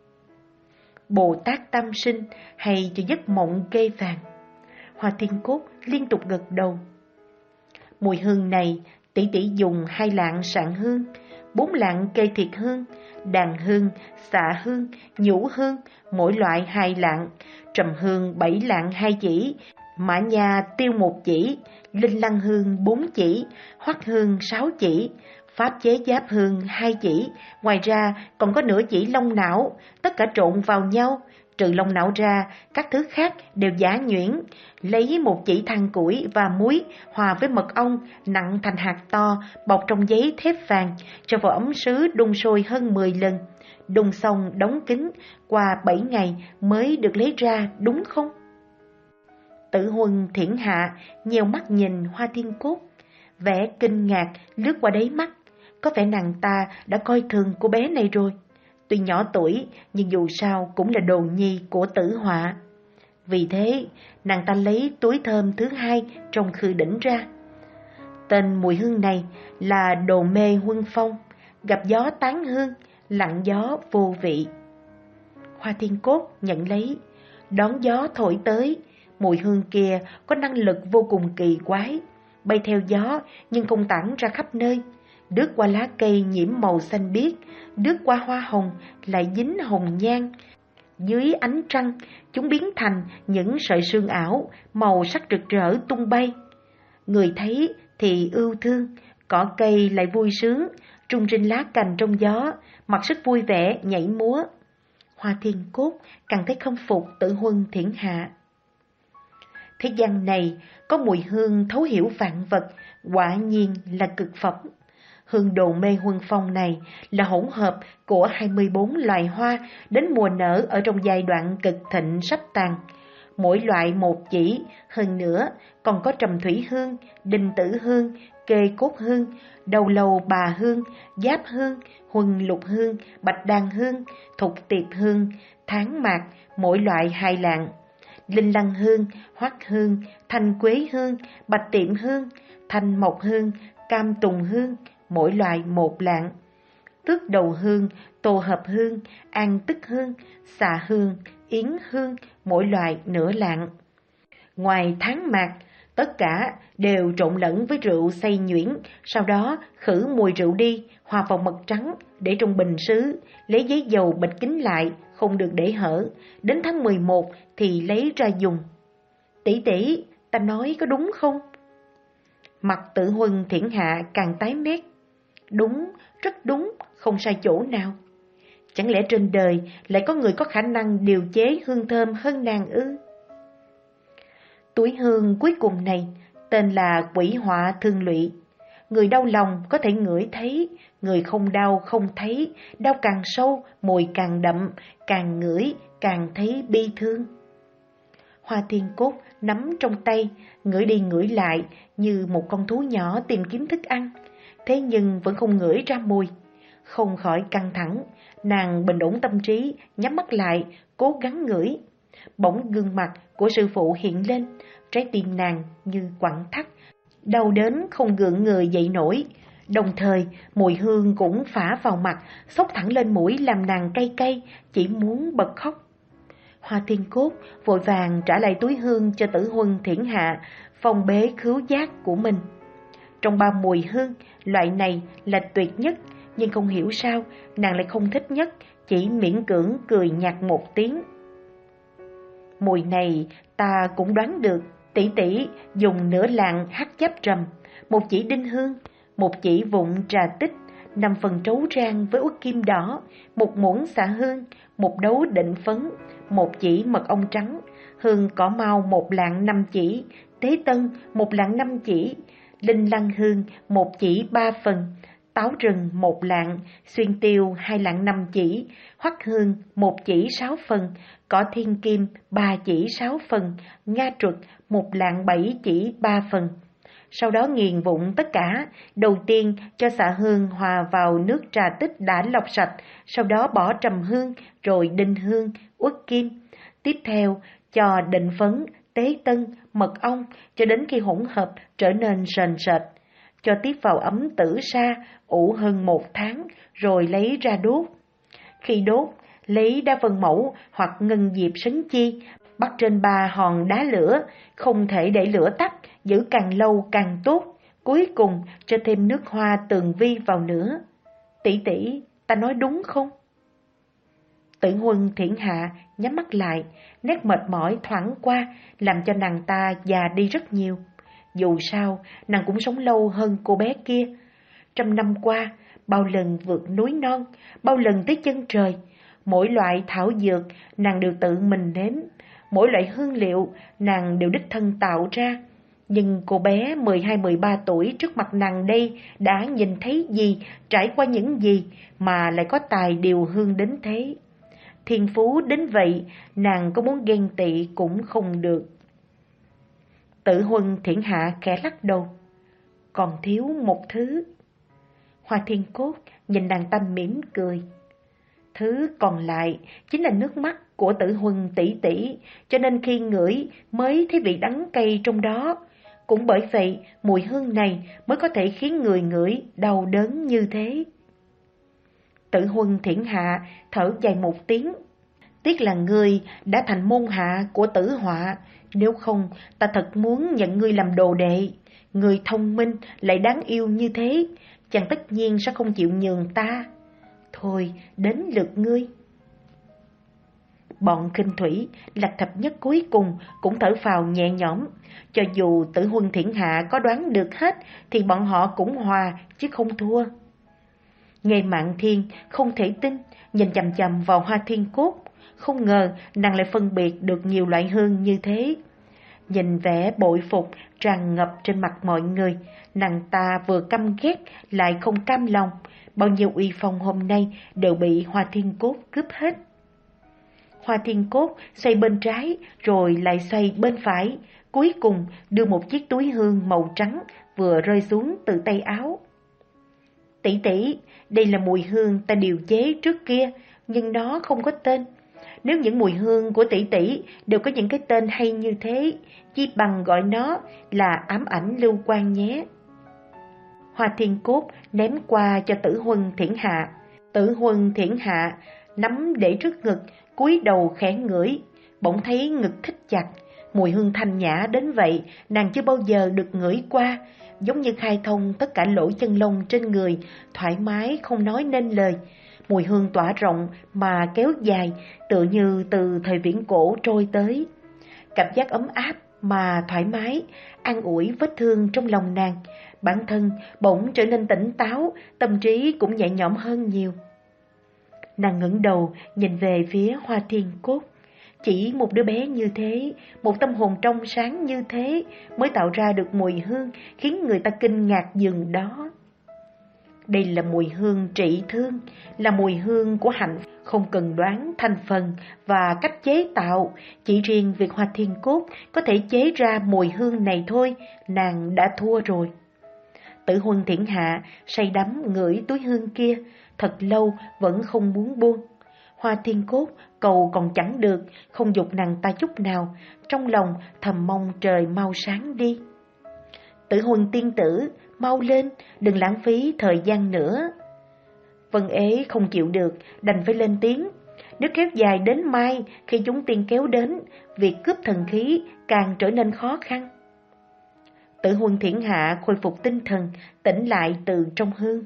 Bồ Tát Tam Sinh hay cho giấc mộng kê vàng. Hoa Thiên Cốt liên tục gật đầu. Mùi hương này tỷ tỷ dùng hai lạng sạn hương, bốn lạng kê thiệt hương, đàn hương, xạ hương, nhũ hương, mỗi loại hai lạng, trầm hương bảy lạng hai chỉ, mã nha tiêu một chỉ, linh lăng hương bốn chỉ, hoắc hương sáu chỉ, pháp chế giáp hương hai chỉ, ngoài ra còn có nửa chỉ long não, tất cả trộn vào nhau. Trừ long não ra, các thứ khác đều giả nhuyễn, lấy một chỉ than củi và muối hòa với mật ong nặng thành hạt to, bọc trong giấy thép vàng, cho vào ấm sứ đun sôi hơn mười lần. Đun xong đóng kín, qua bảy ngày mới được lấy ra, đúng không? Tử Huân Thiển Hạ nheo mắt nhìn Hoa Thiên Cốt, vẻ kinh ngạc lướt qua đáy mắt, có vẻ nàng ta đã coi thường cô bé này rồi. Tuy nhỏ tuổi, nhưng dù sao cũng là đồ nhi của Tử Họa. Vì thế, nàng ta lấy túi thơm thứ hai trong khư đỉnh ra. Tên mùi hương này là Đồ Mê Huân Phong, gặp gió tán hương, lặng gió vô vị. Hoa Thiên Cốt nhận lấy, đón gió thổi tới, mùi hương kia có năng lực vô cùng kỳ quái, bay theo gió nhưng không tản ra khắp nơi. Đứt qua lá cây nhiễm màu xanh biếc, đứt qua hoa hồng lại dính hồng nhan. Dưới ánh trăng, chúng biến thành những sợi sương ảo, màu sắc rực rỡ tung bay. Người thấy thì ưu thương, cỏ cây lại vui sướng, rung rinh lá cành trong gió, mặc sức vui vẻ nhảy múa. Hoa Thiên Cốt càng thấy khâm phục Tử Huân Thiển Hạ. Thế gian này có mùi hương thấu hiểu vạn vật, quả nhiên là cực phẩm. Hương Đồ Mê Huân Phong này là hỗn hợp của hai mươi bốn loài hoa đến mùa nở ở trong giai đoạn cực thịnh sắp tàn. Mỗi loại một chỉ, hơn nữa còn có trầm thủy hương, đinh tử hương, kê cốt hương, đầu lầu bà hương, giáp hương, huân lục hương, bạch đàn hương, thục tiệp hương, tháng mạc, mỗi loại hai lạng. Linh lăng hương, hoắc hương, thanh quế hương, bạch tiệm hương, thanh mộc hương, cam tùng hương, mỗi loại một lạng. Tước đầu hương, tô hợp hương, an tức hương, xà hương, yến hương, mỗi loại nửa lạng. Ngoài tháng mạc, Tất cả đều trộn lẫn với rượu xay nhuyễn, sau đó khử mùi rượu đi, hòa vào mật trắng, để trong bình sứ, lấy giấy dầu bịt kín lại, không được để hở. Đến tháng mười một thì lấy ra dùng. Tỷ tỷ, ta nói có đúng không? Mặt Tử Huân Thiển Hạ càng tái mét. Đúng, rất đúng, không sai chỗ nào. Chẳng lẽ trên đời lại có người có khả năng điều chế hương thơm hơn nàng ư? Túi hương cuối cùng này tên là Quỷ Họa Thương Lụy. Người đau lòng có thể ngửi thấy, người không đau không thấy, đau càng sâu, mùi càng đậm, càng ngửi, càng thấy bi thương. Hoa Thiên Cốt nắm trong tay, ngửi đi ngửi lại như một con thú nhỏ tìm kiếm thức ăn, thế nhưng vẫn không ngửi ra mùi. Không khỏi căng thẳng, nàng bình ổn tâm trí, nhắm mắt lại, cố gắng ngửi. Bỗng gương mặt của sư phụ hiện lên, trái tim nàng như quặn thắt, đau đến không gượng người dậy nổi. Đồng thời, mùi hương cũng phả vào mặt, xốc thẳng lên mũi làm nàng cay cay, chỉ muốn bật khóc. Hoa Thiên Cốt vội vàng trả lại túi hương cho Tử Huân Thiển Hạ, phong bế khứu giác của mình. Trong ba mùi hương, loại này là tuyệt nhất, nhưng không hiểu sao nàng lại không thích nhất, chỉ miễn cưỡng cười nhạt một tiếng. Mùi này ta cũng đoán được, tỷ tỷ dùng nửa lạng hắc giáp trầm, một chỉ đinh hương, một chỉ vụn trà tích, năm phần trấu rang với uất kim đỏ, một muỗng xạ hương, một đấu định phấn, một chỉ mật ong trắng, hương cỏ mau một lạng năm chỉ, tế tân một lạng năm chỉ, linh lăng hương một chỉ ba phần, táo rừng một lạng, xuyên tiêu hai lạng năm chỉ, hoắc hương một chỉ sáu phần, cỏ thiên kim ba chỉ sáu phần, nga truật một lạng bảy chỉ ba phần. Sau đó nghiền vụn tất cả, đầu tiên cho xạ hương hòa vào nước trà tích đã lọc sạch, sau đó bỏ trầm hương, rồi đinh hương, uất kim. Tiếp theo cho định phấn, tế tân, mật ong, cho đến khi hỗn hợp trở nên sền sệt. Cho tiếp vào ấm tử sa, ủ hơn một tháng, rồi lấy ra đốt. Khi đốt, lấy đá vân mẫu hoặc ngân diệp sấn chi, bắt trên ba hòn đá lửa, không thể để lửa tắt, giữ càng lâu càng tốt. Cuối cùng cho thêm nước hoa tường vi vào nữa. Tỷ tỷ, ta nói đúng không? Tử Huân Thiển Hạ nhắm mắt lại, nét mệt mỏi thoảng qua, làm cho nàng ta già đi rất nhiều. Dù sao, nàng cũng sống lâu hơn cô bé kia. Trăm năm qua, bao lần vượt núi non, bao lần tới chân trời, mỗi loại thảo dược nàng đều tự mình nếm, mỗi loại hương liệu nàng đều đích thân tạo ra. Nhưng cô bé mười hai mười ba tuổi trước mặt nàng đây đã nhìn thấy gì, trải qua những gì mà lại có tài điều hương đến thế. Thiên phú đến vậy, nàng có muốn ghen tị cũng không được. Tử Huân Thiển Hạ khẽ lắc đầu. Còn thiếu một thứ. Hoa Thiên Cốt nhìn nàng ta mỉm cười. Thứ còn lại chính là nước mắt của Tử Huân tỷ tỷ, cho nên khi ngửi mới thấy vị đắng cay trong đó. Cũng bởi vậy, mùi hương này mới có thể khiến người ngửi đau đớn như thế. Tử Huân Thiển Hạ thở dài một tiếng. Tiếc là ngươi đã thành môn hạ của Tử Họa, nếu không ta thật muốn nhận ngươi làm đồ đệ. Ngươi thông minh lại đáng yêu như thế, chàng tất nhiên sẽ không chịu nhường ta. Thôi, đến lượt ngươi. Bọn Khinh Thủy, Lạc Thập Nhất cuối cùng cũng thở phào nhẹ nhõm. Cho dù Tử Huân Thiển Hạ có đoán được hết, thì bọn họ cũng hòa chứ không thua. Nghe Mạn Thiên không thể tin, nhìn chằm chằm vào Hoa Thiên Cốt. Không ngờ nàng lại phân biệt được nhiều loại hương như thế. Nhìn vẻ bội phục tràn ngập trên mặt mọi người, nàng ta vừa căm ghét lại không cam lòng. Bao nhiêu uy phong hôm nay đều bị Hoa Thiên Cốt cướp hết. Hoa Thiên Cốt xoay bên trái rồi lại xoay bên phải, cuối cùng đưa một chiếc túi hương màu trắng vừa rơi xuống từ tay áo. Tỷ tỷ, đây là mùi hương ta điều chế trước kia, nhưng nó không có tên. Nếu những mùi hương của tỷ tỷ đều có những cái tên hay như thế, chi bằng gọi nó là ám ảnh lưu quan nhé. Hoa Thiên Cốt ném qua cho Tử Huân Thiển Hạ. Tử Huân Thiển Hạ nắm để trước ngực, cúi đầu khẽ ngửi, bỗng thấy ngực thít chặt, Mùi hương thanh nhã đến vậy, nàng chưa bao giờ được ngửi qua, giống như khai thông tất cả lỗ chân lông trên người, thoải mái không nói nên lời. Mùi hương tỏa rộng mà kéo dài, tựa như từ thời viễn cổ trôi tới. Cảm giác ấm áp mà thoải mái, an ủi vết thương trong lòng nàng. Bản thân bỗng trở nên tỉnh táo, tâm trí cũng nhẹ nhõm hơn nhiều. Nàng ngẩng đầu nhìn về phía Hoa Thiên Cốt. Chỉ một đứa bé như thế, một tâm hồn trong sáng như thế mới tạo ra được mùi hương khiến người ta kinh ngạc dừng đó. Đây là mùi hương trị thương, là mùi hương của hạnh, không cần đoán thành phần và cách chế tạo. Chỉ riêng việc Hoa Thiên Cốt có thể chế ra mùi hương này thôi, nàng đã thua rồi. Tử Huân Thiển Hạ say đắm ngửi túi hương kia, thật lâu vẫn không muốn buông. Hoa Thiên Cốt cầu còn chẳng được, không giục nàng ta chút nào, trong lòng thầm mong trời mau sáng đi. Tử Huân tiên tử, mau lên, đừng lãng phí thời gian nữa. Vân Ế không chịu được, đành phải lên tiếng. Nếu kéo dài đến mai, khi chúng tiên kéo đến, việc cướp thần khí càng trở nên khó khăn. Tử Huân Thiển Hạ khôi phục tinh thần, tỉnh lại từ trong hương.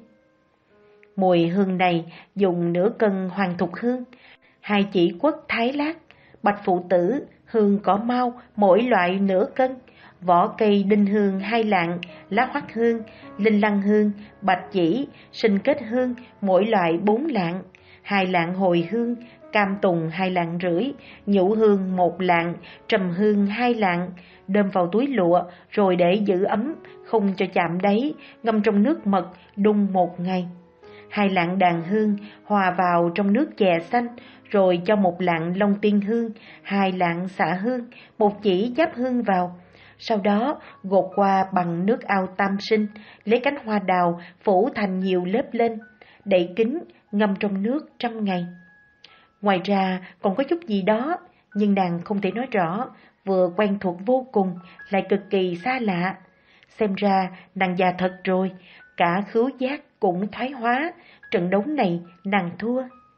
Mùi hương này dùng nửa cân hoàng thục hương, hai chỉ quất thái lát, bạch phụ tử, hương cỏ mau, mỗi loại nửa cân, vỏ cây đinh hương hai lạng, lá hoắc hương, linh lăng hương, bạch chỉ, sinh kết hương, mỗi loại bốn lạng, hai lạng hồi hương, cam tùng hai lạng rưỡi, nhũ hương một lạng, trầm hương hai lạng, đơm vào túi lụa rồi để giữ ấm, không cho chạm đáy, ngâm trong nước mật, đun một ngày. Hai lạng đàn hương hòa vào trong nước chè xanh, rồi cho một lạng long tiên hương, hai lạng xạ hương, một chỉ giáp hương vào. Sau đó gột qua bằng nước ao tam sinh, lấy cánh hoa đào phủ thành nhiều lớp lên, đậy kín, ngâm trong nước trăm ngày. Ngoài ra còn có chút gì đó, nhưng nàng không thể nói rõ, vừa quen thuộc vô cùng, lại cực kỳ xa lạ. Xem ra nàng già thật rồi, cả khứu giác cũng thoái hóa, trận đấu này nàng thua.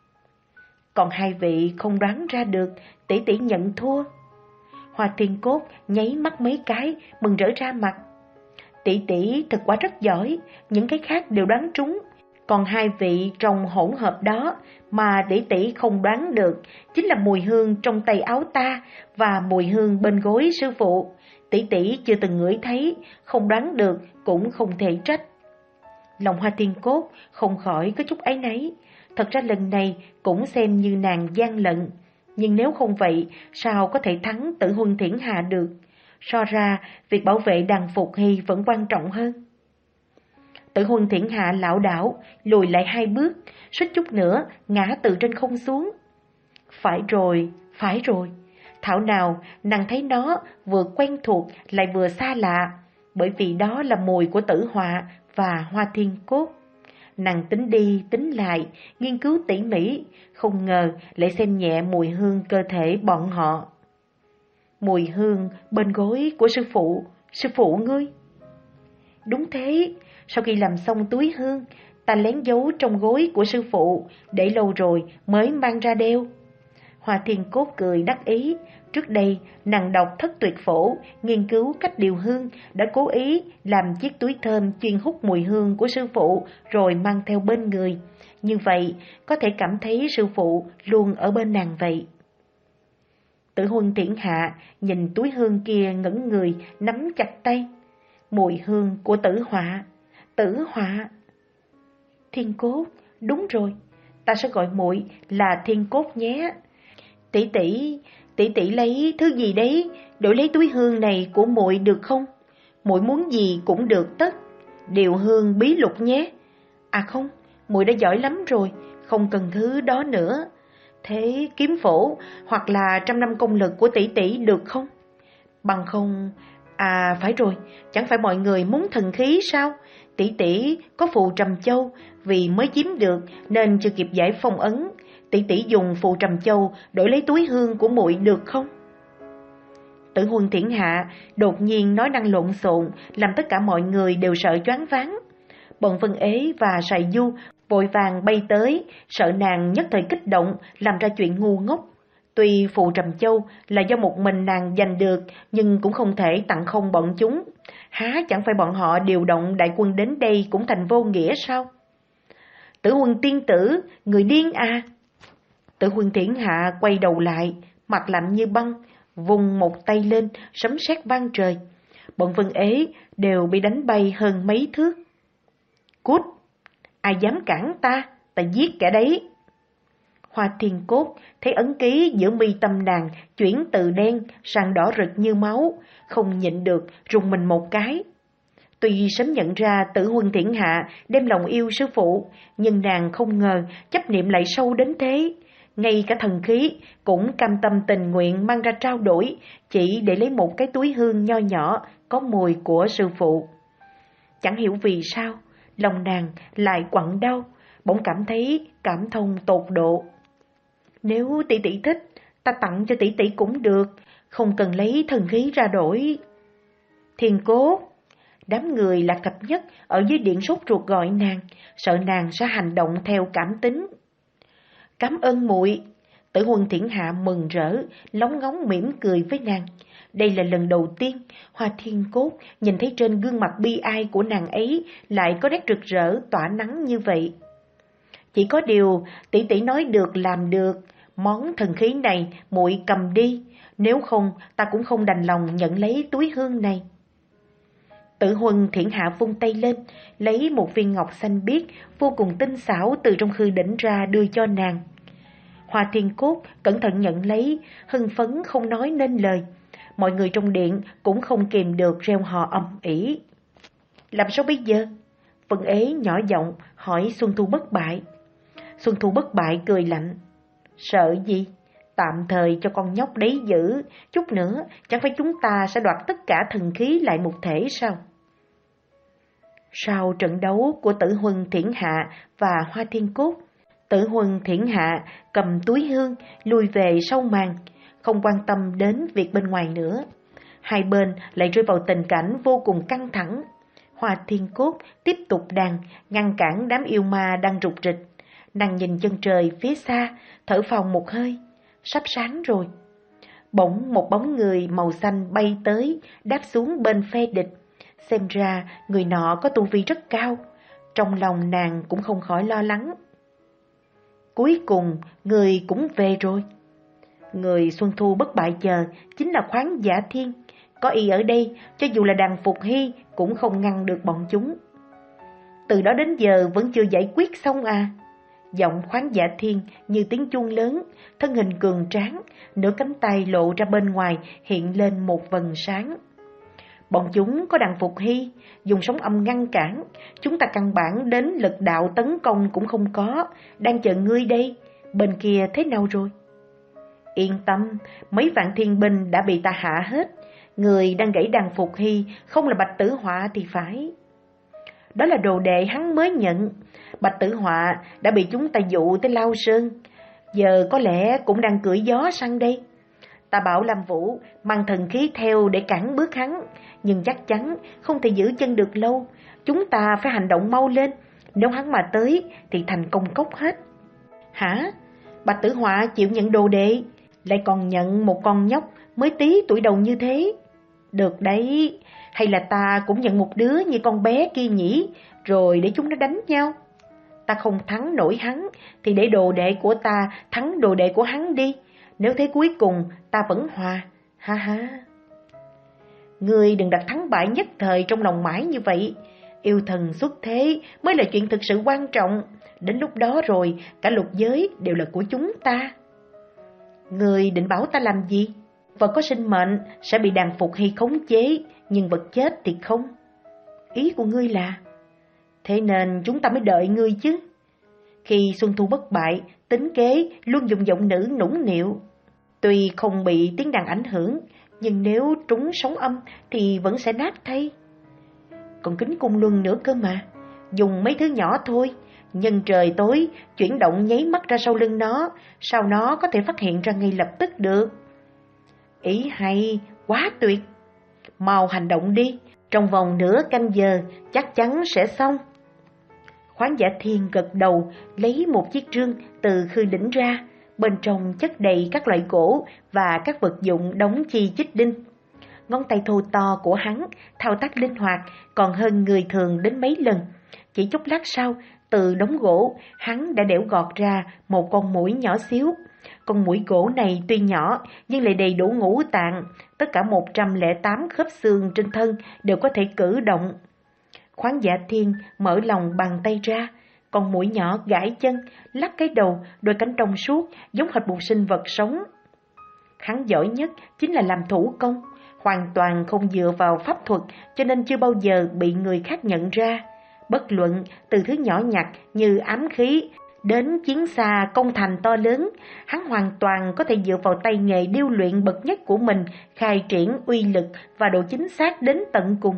Còn hai vị không đoán ra được, tỷ tỷ nhận thua. Hoa Thiên Cốt nháy mắt mấy cái, mừng rỡ ra mặt. Tỷ tỷ thật quả rất giỏi, những cái khác đều đoán trúng. Còn hai vị trong hỗn hợp đó mà tỷ tỷ không đoán được, chính là mùi hương trong tay áo ta và mùi hương bên gối sư phụ. Tỷ tỷ chưa từng ngửi thấy, không đoán được cũng không thể trách. Lòng Hoa Thiên Cốt không khỏi có chút áy náy. Thật ra lần này cũng xem như nàng gian lận. Nhưng nếu không vậy, sao có thể thắng Tử Huân Thiển Hạ được? So ra, việc bảo vệ đàn Phục Hy vẫn quan trọng hơn. Tử Huân Thiển Hạ lảo đảo, lùi lại hai bước, suýt chút nữa ngã từ trên không xuống. Phải rồi, phải rồi. Thảo nào nàng thấy nó vừa quen thuộc lại vừa xa lạ, bởi vì đó là mùi của Tử Họa và Hoa Thiên Cốt. Nàng tính đi tính lại, nghiên cứu tỉ mỉ, không ngờ lại xem nhẹ mùi hương cơ thể bọn họ. Mùi hương bên gối của sư phụ, sư phụ ngươi. Đúng thế, sau khi làm xong túi hương, ta lén giấu trong gối của sư phụ, để lâu rồi mới mang ra đeo. Hoa Thiên Cốt cười đắc ý. Trước đây, nàng đọc Thất Tuyệt Phổ, nghiên cứu cách điều hương, đã cố ý làm chiếc túi thơm chuyên hút mùi hương của sư phụ rồi mang theo bên người. Như vậy, có thể cảm thấy sư phụ luôn ở bên nàng vậy. Tử Huân Thiển Hạ nhìn túi hương kia ngẩn người, nắm chặt tay. Mùi hương của Tử Họa, Tử Họa. Thiên Cốt, đúng rồi, ta sẽ gọi muội là Thiên Cốt nhé. Tỷ tỷ, tỷ tỷ lấy thứ gì đấy, đổi lấy túi hương này của muội được không? Muội muốn gì cũng được tất. Điều hương bí lục nhé. À không, muội đã giỏi lắm rồi, không cần thứ đó nữa. Thế kiếm phổ hoặc là trăm năm công lực của tỷ tỷ được không? Bằng không, à phải rồi, chẳng phải mọi người muốn thần khí sao? Tỷ tỷ có phù trầm châu, vì mới chiếm được nên chưa kịp giải phong ấn. Tỷ tỷ dùng phù trầm châu đổi lấy túi hương của muội được không? Tử Huân Thiển Hạ đột nhiên nói năng lộn xộn, làm tất cả mọi người đều sợ choáng váng. Bọn Vân Ế và Sài Du vội vàng bay tới, sợ nàng nhất thời kích động làm ra chuyện ngu ngốc. Tuy phù Trầm Châu là do một mình nàng giành được, nhưng cũng không thể tặng không bọn chúng. Há chẳng phải bọn họ điều động đại quân đến đây cũng thành vô nghĩa sao? Tử Huân tiên tử, người điên à! Tử Huân Thiển Hạ quay đầu lại, mặt lạnh như băng, vùng một tay lên, sấm sét vang trời. Bọn Vân Ế đều bị đánh bay hơn mấy thước. Cút! Ai dám cản ta, ta giết kẻ đấy! Hoa Thiên Cốt thấy ấn ký giữa mi tâm nàng chuyển từ đen sang đỏ rực như máu, không nhịn được rùng mình một cái. Tuy sớm nhận ra Tử Huân Thiển Hạ đem lòng yêu sư phụ, nhưng nàng không ngờ chấp niệm lại sâu đến thế. Ngay cả thần khí cũng cam tâm tình nguyện mang ra trao đổi, chỉ để lấy một cái túi hương nho nhỏ có mùi của sư phụ. Chẳng hiểu vì sao, lòng nàng lại quặn đau, bỗng cảm thấy cảm thông tột độ. Nếu tỷ tỷ thích, ta tặng cho tỷ tỷ cũng được, không cần lấy thần khí ra đổi. Thiên Cốt! Đám người Lạc Thập Nhất ở dưới điện sốt ruột gọi nàng, sợ nàng sẽ hành động theo cảm tính. Cảm ơn muội. Tử Huân Thiển Hạ mừng rỡ, lóng ngóng mỉm cười với nàng. Đây là lần đầu tiên Hoa Thiên Cốt nhìn thấy trên gương mặt bi ai của nàng ấy lại có nét rực rỡ tỏa nắng như vậy. Chỉ có điều tỷ tỷ nói được làm được, món thần khí này muội cầm đi, nếu không ta cũng không đành lòng nhận lấy túi hương này. Tử Huân Thiển Hạ vung tay lên, lấy một viên ngọc xanh biếc vô cùng tinh xảo từ trong khư đỉnh ra đưa cho nàng. Hoa Thiên Cốt cẩn thận nhận lấy, hưng phấn không nói nên lời. Mọi người trong điện cũng không kìm được reo hò ầm ĩ. Làm sao bây giờ? Vân Ế nhỏ giọng hỏi Xuân Thu Bất Bại. Xuân Thu Bất Bại cười lạnh. Sợ gì? Tạm thời cho con nhóc đấy giữ, chút nữa chẳng phải chúng ta sẽ đoạt tất cả thần khí lại một thể sao? Sau trận đấu của Tử Huân Thiển Hạ và Hoa Thiên Cốt, Tử Huân Thiển Hạ cầm túi hương lùi về sau màn, không quan tâm đến việc bên ngoài nữa. Hai bên lại rơi vào tình cảnh vô cùng căng thẳng. Hoa Thiên Cốt tiếp tục đàn, ngăn cản đám yêu ma đang rục rịch. Nàng nhìn chân trời phía xa, thở phào một hơi. Sắp sáng rồi. Bỗng một bóng người màu xanh bay tới, đáp xuống bên phe địch. Xem ra người nọ có tu vi rất cao. Trong lòng nàng cũng không khỏi lo lắng. Cuối cùng người cũng về rồi. Người Xuân Thu Bất Bại chờ chính là Khoáng Giả Thiên. Có y ở đây, cho dù là đàn Phục Hy cũng không ngăn được bọn chúng. Từ đó đến giờ vẫn chưa giải quyết xong à? Giọng Khoáng Giả Thiên như tiếng chuông lớn, thân hình cường tráng, nửa cánh tay lộ ra bên ngoài hiện lên một vầng sáng. Bọn chúng có đàn Phục Hy, dùng sóng âm ngăn cản, chúng ta căn bản đến lực đạo tấn công cũng không có, đang chờ ngươi đây, bên kia thế nào rồi? Yên tâm, mấy vạn thiên binh đã bị ta hạ hết, người đang gãy đàn Phục Hy không là Bạch Tử Họa thì phải. Đó là đồ đệ hắn mới nhận, Bạch Tử Họa đã bị chúng ta dụ tới Lao Sơn, giờ có lẽ cũng đang cưỡi gió sang đây. Ta bảo Lam Vũ mang thần khí theo để cản bước hắn, nhưng chắc chắn không thể giữ chân được lâu, chúng ta phải hành động mau lên, nếu hắn mà tới thì thành công cốc hết. Hả? Bạch Tử Họa chịu nhận đồ đệ, lại còn nhận một con nhóc mới tí tuổi đầu như thế. Được đấy, hay là ta cũng nhận một đứa như con bé kia nhỉ, rồi để chúng nó đánh nhau. Ta không thắng nổi hắn, thì để đồ đệ của ta thắng đồ đệ của hắn đi, nếu thế cuối cùng ta vẫn hòa, ha ha. Ngươi đừng đặt thắng bại nhất thời trong lòng mãi như vậy, yêu thần xuất thế mới là chuyện thực sự quan trọng, đến lúc đó rồi cả lục giới đều là của chúng ta. Ngươi định bảo ta làm gì? Vật có sinh mệnh sẽ bị đàn Phục Hy khống chế, nhưng vật chết thì không. Ý của ngươi là? Thế nên chúng ta mới đợi ngươi chứ. Khi Xuân Thu Bất Bại, tính kế luôn dùng giọng nữ nũng nịu. Tuy không bị tiếng đàn ảnh hưởng, nhưng nếu trúng sóng âm thì vẫn sẽ nát thay. Còn kính cung luân nữa cơ mà, dùng mấy thứ nhỏ thôi, nhân trời tối, chuyển động nháy mắt ra sau lưng nó, sao nó có thể phát hiện ra ngay lập tức được. Ý hay, quá tuyệt. Mau hành động đi, trong vòng nửa canh giờ chắc chắn sẽ xong. Khoáng Giả Thiên gật đầu, lấy một chiếc rương từ khư đỉnh ra, bên trong chất đầy các loại gỗ và các vật dụng đóng chi chít đinh. Ngón tay thô to của hắn thao tác linh hoạt còn hơn người thường đến mấy lần. Chỉ chốc lát sau, từ đống gỗ, hắn đã đẽo gọt ra một con muỗi nhỏ xíu. Con muỗi gỗ này tuy nhỏ nhưng lại đầy đủ ngũ tạng, tất cả một trăm lẻ tám khớp xương trên thân đều có thể cử động. Khoáng Dạ Thiên mở lòng bàn tay ra, con muỗi nhỏ gãi chân, lắc cái đầu, đôi cánh trong suốt, giống hệt một sinh vật sống. Hắn giỏi nhất chính là làm thủ công, hoàn toàn không dựa vào pháp thuật, cho nên chưa bao giờ bị người khác nhận ra. Bất luận từ thứ nhỏ nhặt như ám khí đến chiến xa công thành to lớn, hắn hoàn toàn có thể dựa vào tay nghề điêu luyện bậc nhất của mình khai triển uy lực và độ chính xác đến tận cùng.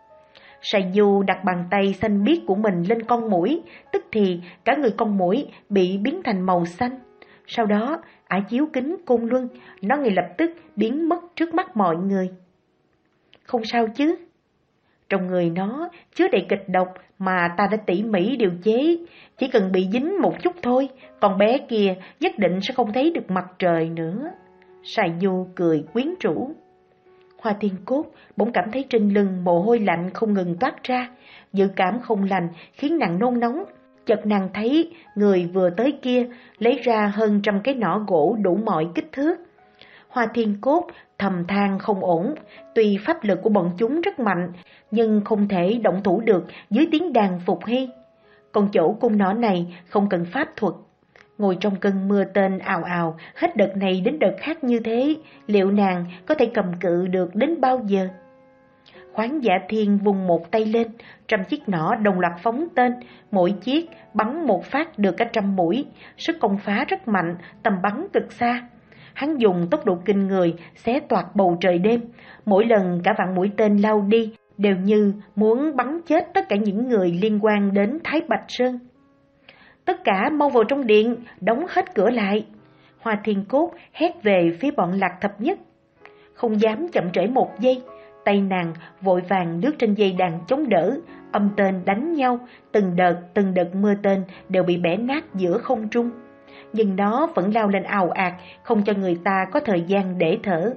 Sài Du đặt bàn tay xanh biếc của mình lên con muỗi, tức thì cả người con muỗi bị biến thành màu xanh. Sau đó, ả chiếu kính côn luân, nó ngay lập tức biến mất trước mắt mọi người. Không sao chứ? Trong người nó chứa đầy kịch độc mà ta đã tỉ mỉ điều chế, chỉ cần bị dính một chút thôi, con bé kia nhất định sẽ không thấy được mặt trời nữa. Sài Du cười quyến rũ. Hoa Thiên Cốt bỗng cảm thấy trên lưng mồ hôi lạnh không ngừng toát ra, dự cảm không lành khiến nàng nôn nóng. Chợt nàng thấy người vừa tới kia lấy ra hơn trăm cái nỏ gỗ đủ mọi kích thước. Hoa Thiên Cốt thầm than không ổn, tuy pháp lực của bọn chúng rất mạnh, nhưng không thể động thủ được dưới tiếng đàn phục hy. Còn chỗ cung nỏ này không cần pháp thuật. Ngồi trong cơn mưa tên ào ào, hết đợt này đến đợt khác như thế, liệu nàng có thể cầm cự được đến bao giờ? Khoáng Dạ Thiên vùng một tay lên, trăm chiếc nỏ đồng loạt phóng tên, mỗi chiếc bắn một phát được cả trăm mũi, sức công phá rất mạnh, tầm bắn cực xa. Hắn dùng tốc độ kinh người xé toạc bầu trời đêm, mỗi lần cả vạn mũi tên lao đi đều như muốn bắn chết tất cả những người liên quan đến Thái Bạch Sơn. Tất cả mau vào trong điện, đóng hết cửa lại. Hoa Thiên Cốt hét về phía bọn Lạc Thập Nhất. Không dám chậm trễ một giây, tay nàng vội vàng lướt trên dây đàn chống đỡ, âm tên đánh nhau, từng đợt từng đợt mưa tên đều bị bẻ nát giữa không trung. Nhưng nó vẫn lao lên ào ạt, không cho người ta có thời gian để thở.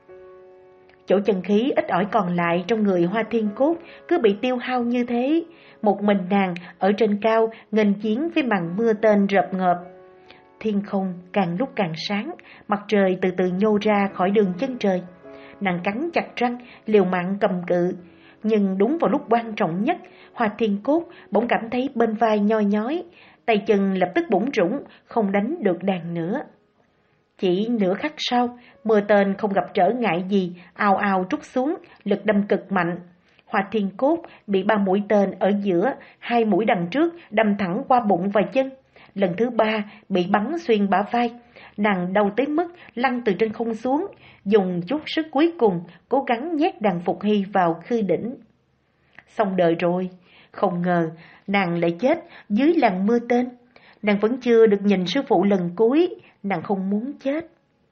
Chỗ chân khí ít ỏi còn lại trong người Hoa Thiên Cốt cứ bị tiêu hao như thế. Một mình nàng ở trên cao nghênh chiến với màn mưa tên rợp ngợp. Thiên không càng lúc càng sáng, mặt trời từ từ nhô ra khỏi đường chân trời. Nàng cắn chặt răng, liều mạng cầm cự. Nhưng đúng vào lúc quan trọng nhất, Hoa Thiên Cốt bỗng cảm thấy bên vai nhoi nhói, tay chân lập tức bủn rủn, không đánh được đàn nữa. Chỉ nửa khắc sau, mưa tên không gặp trở ngại gì, ào ào trút xuống, lực đâm cực mạnh. Hoa Thiên Cốt bị ba mũi tên ở giữa, hai mũi đằng trước đâm thẳng qua bụng và chân. Lần thứ ba bị bắn xuyên bả vai, nàng đau tới mức lăn từ trên không xuống, dùng chút sức cuối cùng cố gắng nhét đàn Phục Hy vào khư đỉnh. Xong đời rồi, không ngờ nàng lại chết dưới làn mưa tên. Nàng vẫn chưa được nhìn sư phụ lần cuối, nàng không muốn chết.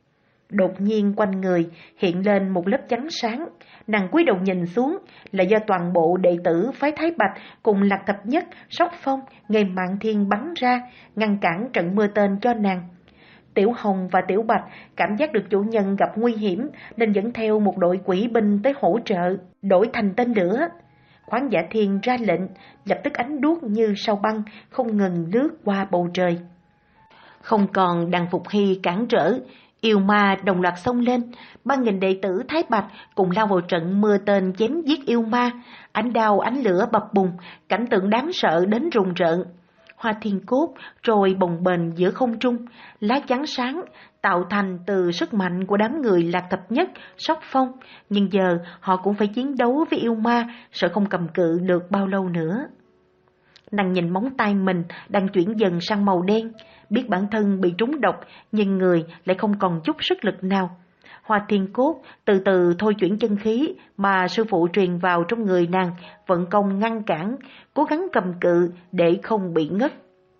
Đột nhiên quanh người hiện lên một lớp trắng sáng, nàng cúi đầu nhìn xuống là do toàn bộ đệ tử phái Thái Bạch cùng Lạc Thập Nhất, Sóc Phong, Nghề Mạn Thiên bắn ra, ngăn cản trận mưa tên cho nàng. Tiểu Hồng và Tiểu Bạch cảm giác được chủ nhân gặp nguy hiểm nên dẫn theo một đội quỷ binh tới hỗ trợ, đổi thành tên lửa. Khoáng Dạ Thiên ra lệnh, lập tức ánh đuốc như sao băng không ngừng lướt qua bầu trời. Không còn đàn Phục Hy cản trở, yêu ma đồng loạt xông lên, ba nghìn đệ tử Thái Bạch cùng lao vào trận mưa tên chém giết yêu ma, ánh đao ánh lửa bập bùng, cảnh tượng đáng sợ đến rùng rợn. Hoa Thiên Cốt trôi bồng bềnh giữa không trung, lá chắn sáng tạo thành từ sức mạnh của đám người Lạc Thập Nhất, Sóc Phong, nhưng giờ họ cũng phải chiến đấu với yêu ma, sợ không cầm cự được bao lâu nữa. Nàng nhìn móng tay mình đang chuyển dần sang màu đen, biết bản thân bị trúng độc, nhưng người lại không còn chút sức lực nào. Hoa Thiên Cốt từ từ thôi chuyển chân khí mà sư phụ truyền vào trong người nàng, vận công ngăn cản, cố gắng cầm cự để không bị ngất.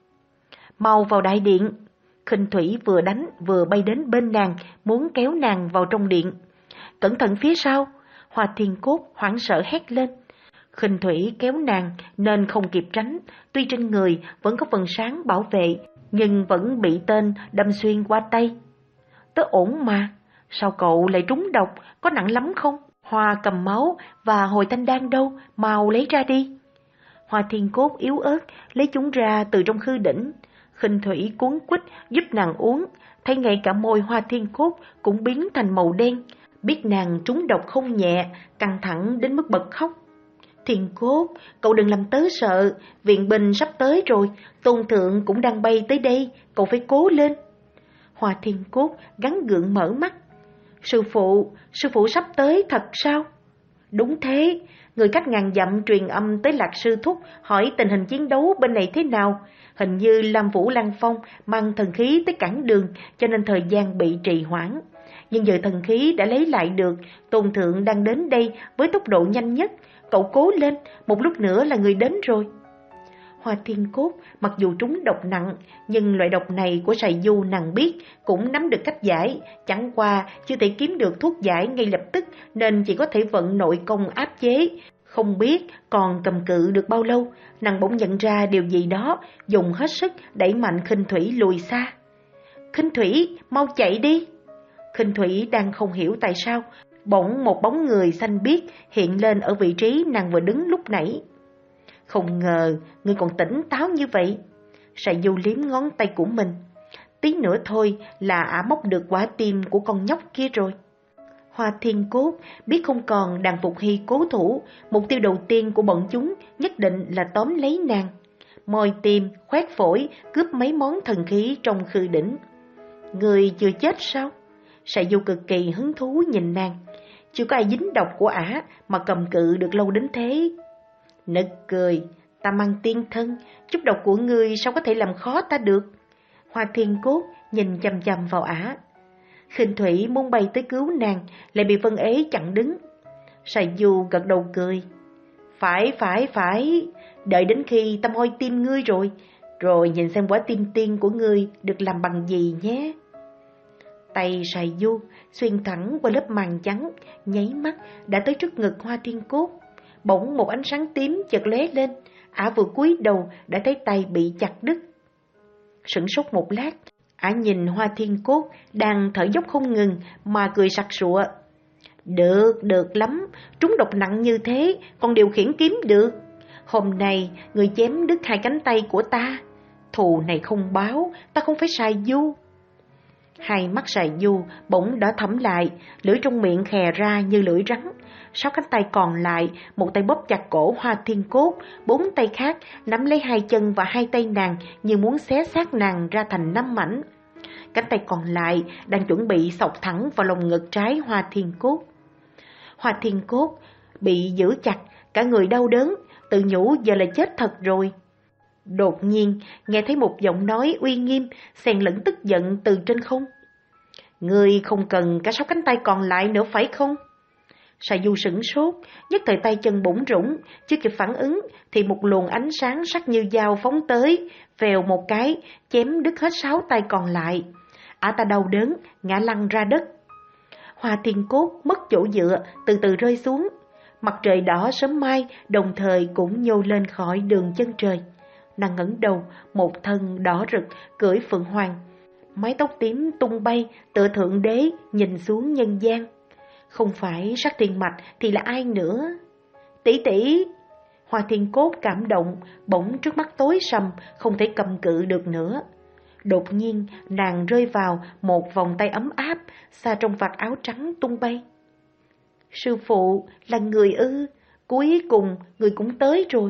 Mau vào đại điện! Khinh Thủy vừa đánh vừa bay đến bên nàng, muốn kéo nàng vào trong điện. Cẩn thận phía sau! Hoa Thiên Cốt hoảng sợ hét lên. Khinh Thủy kéo nàng nên không kịp tránh, tuy trên người vẫn có phần sáng bảo vệ, nhưng vẫn bị tên đâm xuyên qua tay. Tớ ổn mà, sao cậu lại trúng độc, có nặng lắm không? Hoa cầm máu và hồi thanh đan đâu, mau lấy ra đi. Hoa Thiên Cốt yếu ớt lấy chúng ra từ trong khư đỉnh. Khinh Thủy cuốn quýt giúp nàng uống, thấy ngay cả môi Hoa Thiên Cốt cũng biến thành màu đen, biết nàng trúng độc không nhẹ, căng thẳng đến mức bật khóc. Thiên Cốt, cậu đừng làm tớ sợ, viện binh sắp tới rồi, tôn thượng cũng đang bay tới đây, cậu phải cố lên. Hoa Thiên Cốt gắng gượng mở mắt. Sư phụ, sư phụ sắp tới thật sao? Đúng thế, người cách ngàn dặm truyền âm tới Lạc sư thúc hỏi tình hình chiến đấu bên này thế nào. Hình như Lam Vũ Lăng Phong mang thần khí tới cản đường, cho nên thời gian bị trì hoãn. Nhưng giờ thần khí đã lấy lại được, tôn thượng đang đến đây với tốc độ nhanh nhất. Cậu cố lên, một lúc nữa là người đến rồi. Hoa Thiên Cốt mặc dù trúng độc nặng, nhưng loại độc này của Sài Du nàng biết, cũng nắm được cách giải, chẳng qua chưa thể kiếm được thuốc giải ngay lập tức nên chỉ có thể vận nội công áp chế. Không biết còn cầm cự được bao lâu, nàng bỗng nhận ra điều gì đó, dùng hết sức đẩy mạnh Khinh Thủy lùi xa. Khinh Thủy, mau chạy đi! Khinh Thủy đang không hiểu tại sao, bỗng một bóng người xanh biếc hiện lên ở vị trí nàng vừa đứng lúc nãy. Không ngờ, ngươi còn tỉnh táo như vậy. Sài Du liếm ngón tay của mình. Tí nữa thôi là ả móc được quả tim của con nhóc kia rồi. Hoa Thiên Cốt biết không còn đàn Phục Hy cố thủ, mục tiêu đầu tiên của bọn chúng nhất định là tóm lấy nàng. Moi tim, khoét phổi, cướp mấy món thần khí trong khư đỉnh. Người chưa chết sao? Sài Du cực kỳ hứng thú nhìn nàng. Chưa có ai dính độc của ả mà cầm cự được lâu đến thế. Nực cười, ta mang tiên thân, chút độc của ngươi sao có thể làm khó ta được? Hoa Thiên Cốt nhìn chằm chằm vào ả. Khinh Thủy muốn bay tới cứu nàng, lại bị Vân Ế chặn đứng. Sài Du gật đầu cười. Phải, phải, phải, đợi đến khi ta moi tim ngươi rồi, rồi nhìn xem quả tim tiên của ngươi được làm bằng gì nhé. Tay Sài Du xuyên thẳng qua lớp màng trắng, nháy mắt đã tới trước ngực Hoa Thiên Cốt. Bỗng một ánh sáng tím chợt lóe lên, ả vừa cúi đầu đã thấy tay bị chặt đứt. Sửng sốt một lát, ả nhìn Hoa Thiên Cốt đang thở dốc không ngừng mà cười sặc sụa. Được, được lắm, trúng độc nặng như thế, còn điều khiển kiếm được. Hôm nay người chém đứt hai cánh tay của ta, thù này không báo, ta không phải Sài Du. Hai mắt Sài Du bỗng đỏ thẫm lại, lưỡi trong miệng khè ra như lưỡi rắn. Sáu cánh tay còn lại, một tay bóp chặt cổ Hoa Thiên Cốt, bốn tay khác nắm lấy hai chân và hai tay nàng như muốn xé xác nàng ra thành năm mảnh. Cánh tay còn lại đang chuẩn bị xộc thẳng vào lồng ngực trái Hoa Thiên Cốt. Hoa Thiên Cốt bị giữ chặt, cả người đau đớn, tự nhủ giờ là chết thật rồi. Đột nhiên nghe thấy một giọng nói uy nghiêm, xen lẫn tức giận từ trên không. Ngươi không cần cả sáu cánh tay còn lại nữa phải không? Sài Du sửng sốt, nhất thời tay chân bủn rủn, chưa kịp phản ứng thì một luồng ánh sáng sắc như dao phóng tới, vèo một cái, chém đứt hết sáu tay còn lại. Ả ta đau đớn, ngã lăn ra đất. Hoa Thiên Cốt mất chỗ dựa, từ từ rơi xuống. Mặt trời đỏ sớm mai đồng thời cũng nhô lên khỏi đường chân trời. Nàng ngẩng đầu, một thân đỏ rực, cưỡi phượng hoàng. Mái tóc tím tung bay, tựa thượng đế nhìn xuống nhân gian. Không phải Sắc Thiên Mạch thì là ai nữa? Tỷ tỷ! Hoa Thiên Cốt cảm động, bỗng trước mắt tối sầm, không thể cầm cự được nữa. Đột nhiên nàng rơi vào một vòng tay ấm áp, xa trong vạt áo trắng tung bay. Sư phụ là người ư? Cuối cùng người cũng tới rồi.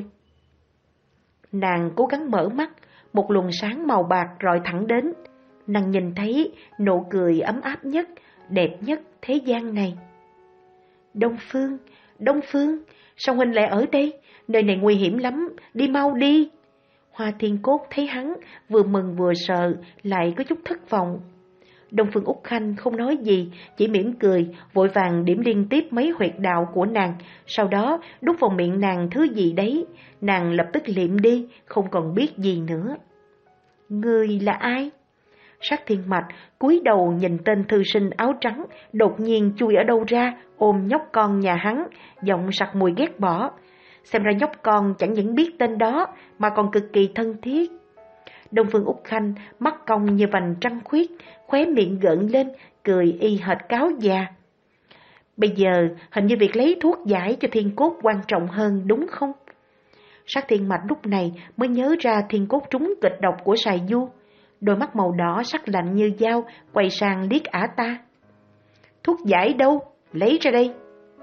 Nàng cố gắng mở mắt, một luồng sáng màu bạc rọi thẳng đến. Nàng nhìn thấy nụ cười ấm áp nhất, đẹp nhất thế gian này. Đông Phương, Đông Phương, sao huynh lại ở đây? Nơi này nguy hiểm lắm, đi mau đi. Hoa Thiên Cốt thấy hắn vừa mừng vừa sợ, lại có chút thất vọng. Đông Phương Úc Khanh không nói gì, chỉ mỉm cười, vội vàng điểm liên tiếp mấy huyệt đạo của nàng, sau đó đút vào miệng nàng thứ gì đấy. Nàng lập tức liệm đi, không còn biết gì nữa. Ngươi là ai? Sắc Thiên Mạch cúi đầu nhìn tên thư sinh áo trắng, đột nhiên chui ở đâu ra, ôm nhóc con nhà hắn, giọng sặc mùi ghét bỏ. Xem ra nhóc con chẳng những biết tên đó, mà còn cực kỳ thân thiết. Đông Phương Úc Khanh mắt cong như vành trăng khuyết, khóe miệng gợn lên, cười y hệt cáo già. Bây giờ hình như việc lấy thuốc giải cho Thiên Cốt quan trọng hơn đúng không? Sát Thiên Mạch lúc này mới nhớ ra Thiên Cốt trúng kịch độc của Sài Du. Đôi mắt màu đỏ sắc lạnh như dao, quay sang liếc ả ta. Thuốc giải đâu? Lấy ra đây.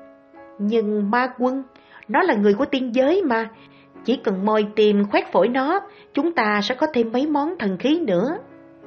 Nhưng ma quân, nó là người của tiên giới mà. Chỉ cần moi tìm khoét phổi nó, chúng ta sẽ có thêm mấy món thần khí nữa.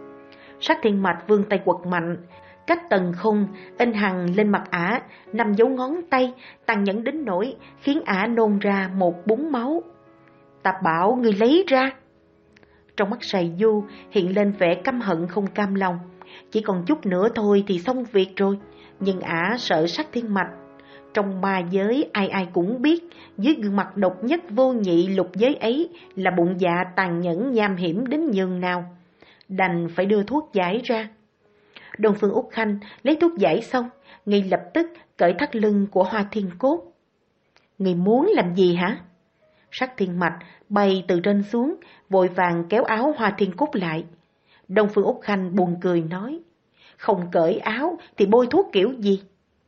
Sát Thiên Mạch vươn tay quật mạnh, cách tầng khung, in hằn lên mặt ả, năm dấu ngón tay, tàn nhẫn đến nỗi khiến ả nôn ra một búng máu. Ta bảo người lấy ra. Trong mắt Sài Du hiện lên vẻ căm hận không cam lòng. Chỉ còn chút nữa thôi thì xong việc rồi. Nhưng ả sợ Sát Thiên Mạch. Trong ma giới ai ai cũng biết, dưới gương mặt độc nhất vô nhị lục giới ấy là bụng dạ tàn nhẫn nham hiểm đến nhường nào. Đành phải đưa thuốc giải ra. Đông Phương Úc Khanh lấy thuốc giải xong, ngay lập tức cởi thắt lưng của Hoa Thiên Cốt. Người muốn làm gì hả? Sát Thiên Mạch bay từ trên xuống, vội vàng kéo áo Hoa Thiên Cốt lại. Đông Phương Úc Khanh buồn cười nói, không cởi áo thì bôi thuốc kiểu gì?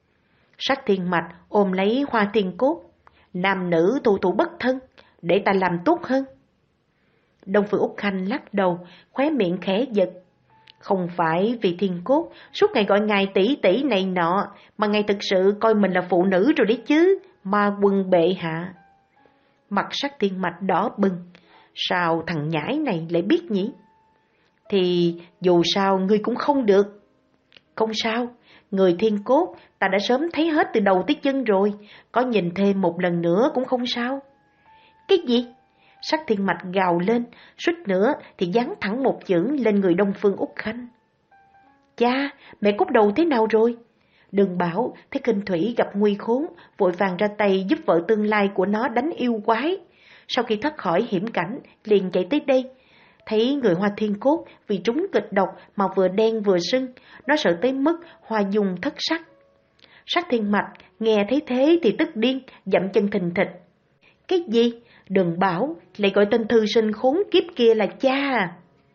Sát Thiên Mạch ôm lấy Hoa Thiên Cốt, nam nữ thù thù bất thân, để ta làm tốt hơn. Đông Phương Úc Khanh lắc đầu, khóe miệng khẽ giật. Không phải vì Thiên Cốt suốt ngày gọi ngài tỷ tỷ này nọ, mà ngài thực sự coi mình là phụ nữ rồi đấy chứ, ma quân bệ hạ. Mặt Sát Thiên Mạch đỏ bừng, sao thằng nhãi này lại biết nhỉ? Thì dù sao ngươi cũng không được. Không sao, người Thiên Cốt ta đã sớm thấy hết từ đầu tới chân rồi, có nhìn thêm một lần nữa cũng không sao. Cái gì? Sát Thiên Mạch gào lên, suýt nữa thì giáng thẳng một chưởng lên người Đông Phương Úc Khanh. Cha, mẹ Cốt Đầu thế nào rồi? Đường Bảo thấy Kinh Thủy gặp nguy khốn, vội vàng ra tay giúp vợ tương lai của nó đánh yêu quái. Sau khi thoát khỏi hiểm cảnh, liền chạy tới đây. Thấy người Hoa Thiên Cốt vì trúng kịch độc mà vừa đen vừa sưng, nó sợ tới mức hoa dung thất sắc. Sát Thiên Mạch nghe thấy thế thì tức điên, dậm chân thình thịch. Cái gì? Đừng bảo lại gọi tên thư sinh khốn kiếp kia là cha à?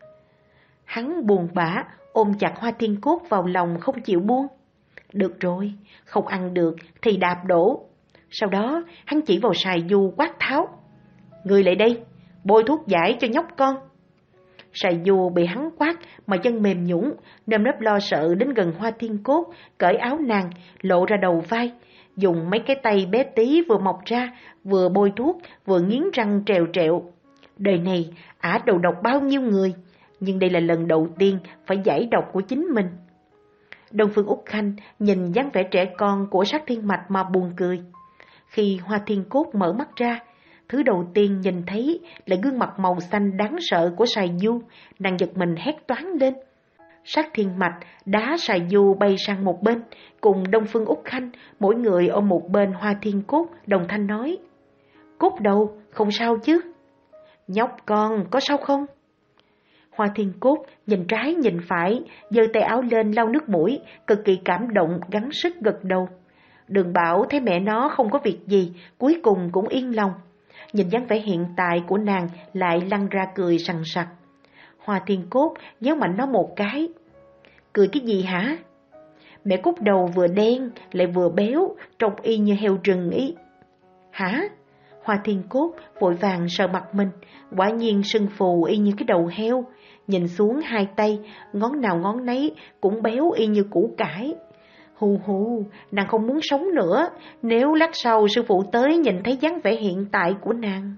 Hắn buồn bã ôm chặt Hoa Thiên Cốt vào lòng không chịu buông. Được rồi, không ăn được thì đạp đổ. Sau đó hắn chỉ vào Sài Du quát tháo. Người lại đây, bôi thuốc giải cho nhóc con. Sài Du bị hắn quát mà chân mềm nhũn, nơm nớp lo sợ đến gần Hoa Thiên Cốt, cởi áo nàng, lộ ra đầu vai, dùng mấy cái tay bé tí vừa mọc ra, vừa bôi thuốc, vừa nghiến răng trèo trẹo. Đời này ả đầu độc bao nhiêu người, nhưng đây là lần đầu tiên phải giải độc của chính mình. Đông Phương Úc Khanh nhìn dáng vẻ trẻ con của Sát Thiên Mạch mà buồn cười. Khi Hoa Thiên Cốt mở mắt ra, thứ đầu tiên nhìn thấy là gương mặt màu xanh đáng sợ của Sài Du, nàng giật mình hét toáng lên. Sát Thiên Mạch đá Sài Du bay sang một bên, cùng Đông Phương Úc Khanh, mỗi người ôm một bên Hoa Thiên Cốt, đồng thanh nói. Cốt Đầu, không sao chứ? Nhóc con, có sao không? Hoa Thiên Cốt nhìn trái nhìn phải, giơ tay áo lên lau nước mũi, cực kỳ cảm động, gắng sức gật đầu. Đường Bảo thấy mẹ nó không có việc gì, cuối cùng cũng yên lòng. Nhìn dáng vẻ hiện tại của nàng lại lăn ra cười sằng sặc. Hoa Thiên Cốt nhéo mạnh nó một cái. Cười cái gì hả? Mẹ Cốt Đầu vừa đen lại vừa béo, trông y như heo rừng ý. Hả? Hoa Thiên Cốt vội vàng sờ mặt mình, quả nhiên sưng phù y như cái đầu heo. Nhìn xuống hai tay, ngón nào ngón nấy cũng béo y như củ cải. Hù hù, nàng không muốn sống nữa, nếu lát sau sư phụ tới nhìn thấy dáng vẻ hiện tại của nàng.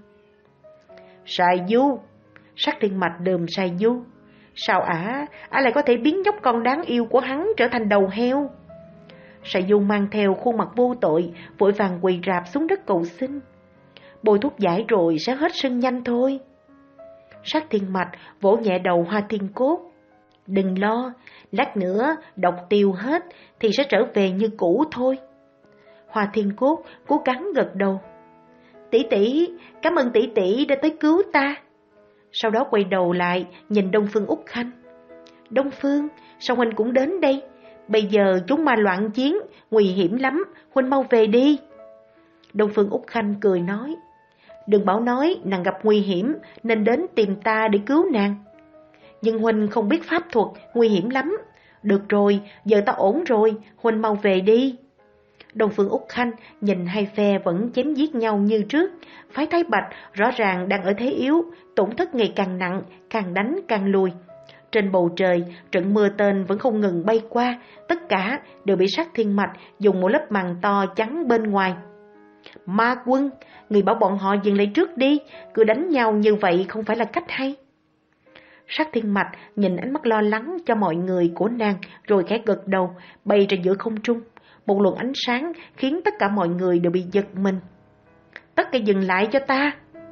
Sài Du, Sát Thiên Mạch đờm Sài Du. Sao ả, ả lại có thể biến nhóc con đáng yêu của hắn trở thành đầu heo? Sài Du mang theo khuôn mặt vô tội, vội vàng quỳ rạp xuống đất cầu xin. Bôi thuốc giải rồi sẽ hết sưng nhanh thôi. Sát Thiên Mạch vỗ nhẹ đầu Hoa Thiên Cốt. Đừng lo, lát nữa độc tiêu hết thì sẽ trở về như cũ thôi. Hoa Thiên Cốt cố gắng gật đầu. Tỷ tỷ, cảm ơn tỷ tỷ đã tới cứu ta. Sau đó quay đầu lại nhìn Đông Phương Úc Khanh. Đông Phương, sao huynh cũng đến đây? Bây giờ chúng ma loạn chiến, nguy hiểm lắm, huynh mau về đi. Đông Phương Úc Khanh cười nói. Đừng bảo nói nàng gặp nguy hiểm nên đến tìm ta để cứu nàng. Nhưng huynh không biết pháp thuật, nguy hiểm lắm. Được rồi, giờ ta ổn rồi, huynh mau về đi. Đông Phương Úc Khanh nhìn hai phe vẫn chém giết nhau như trước. Phái Thái Bạch rõ ràng đang ở thế yếu, tổn thất ngày càng nặng, càng đánh càng lùi. Trên bầu trời, trận mưa tên vẫn không ngừng bay qua, tất cả đều bị Sát Thiên Mạch dùng một lớp màn to chắn bên ngoài. Ma quân, người bảo bọn họ dừng lại trước đi, cứ đánh nhau như vậy không phải là cách hay. Sát Thiên Mạch nhìn ánh mắt lo lắng cho mọi người của nàng rồi khẽ gật đầu, bay ra giữa không trung. Một luồng ánh sáng khiến tất cả mọi người đều bị giật mình. Tất cả dừng lại cho ta.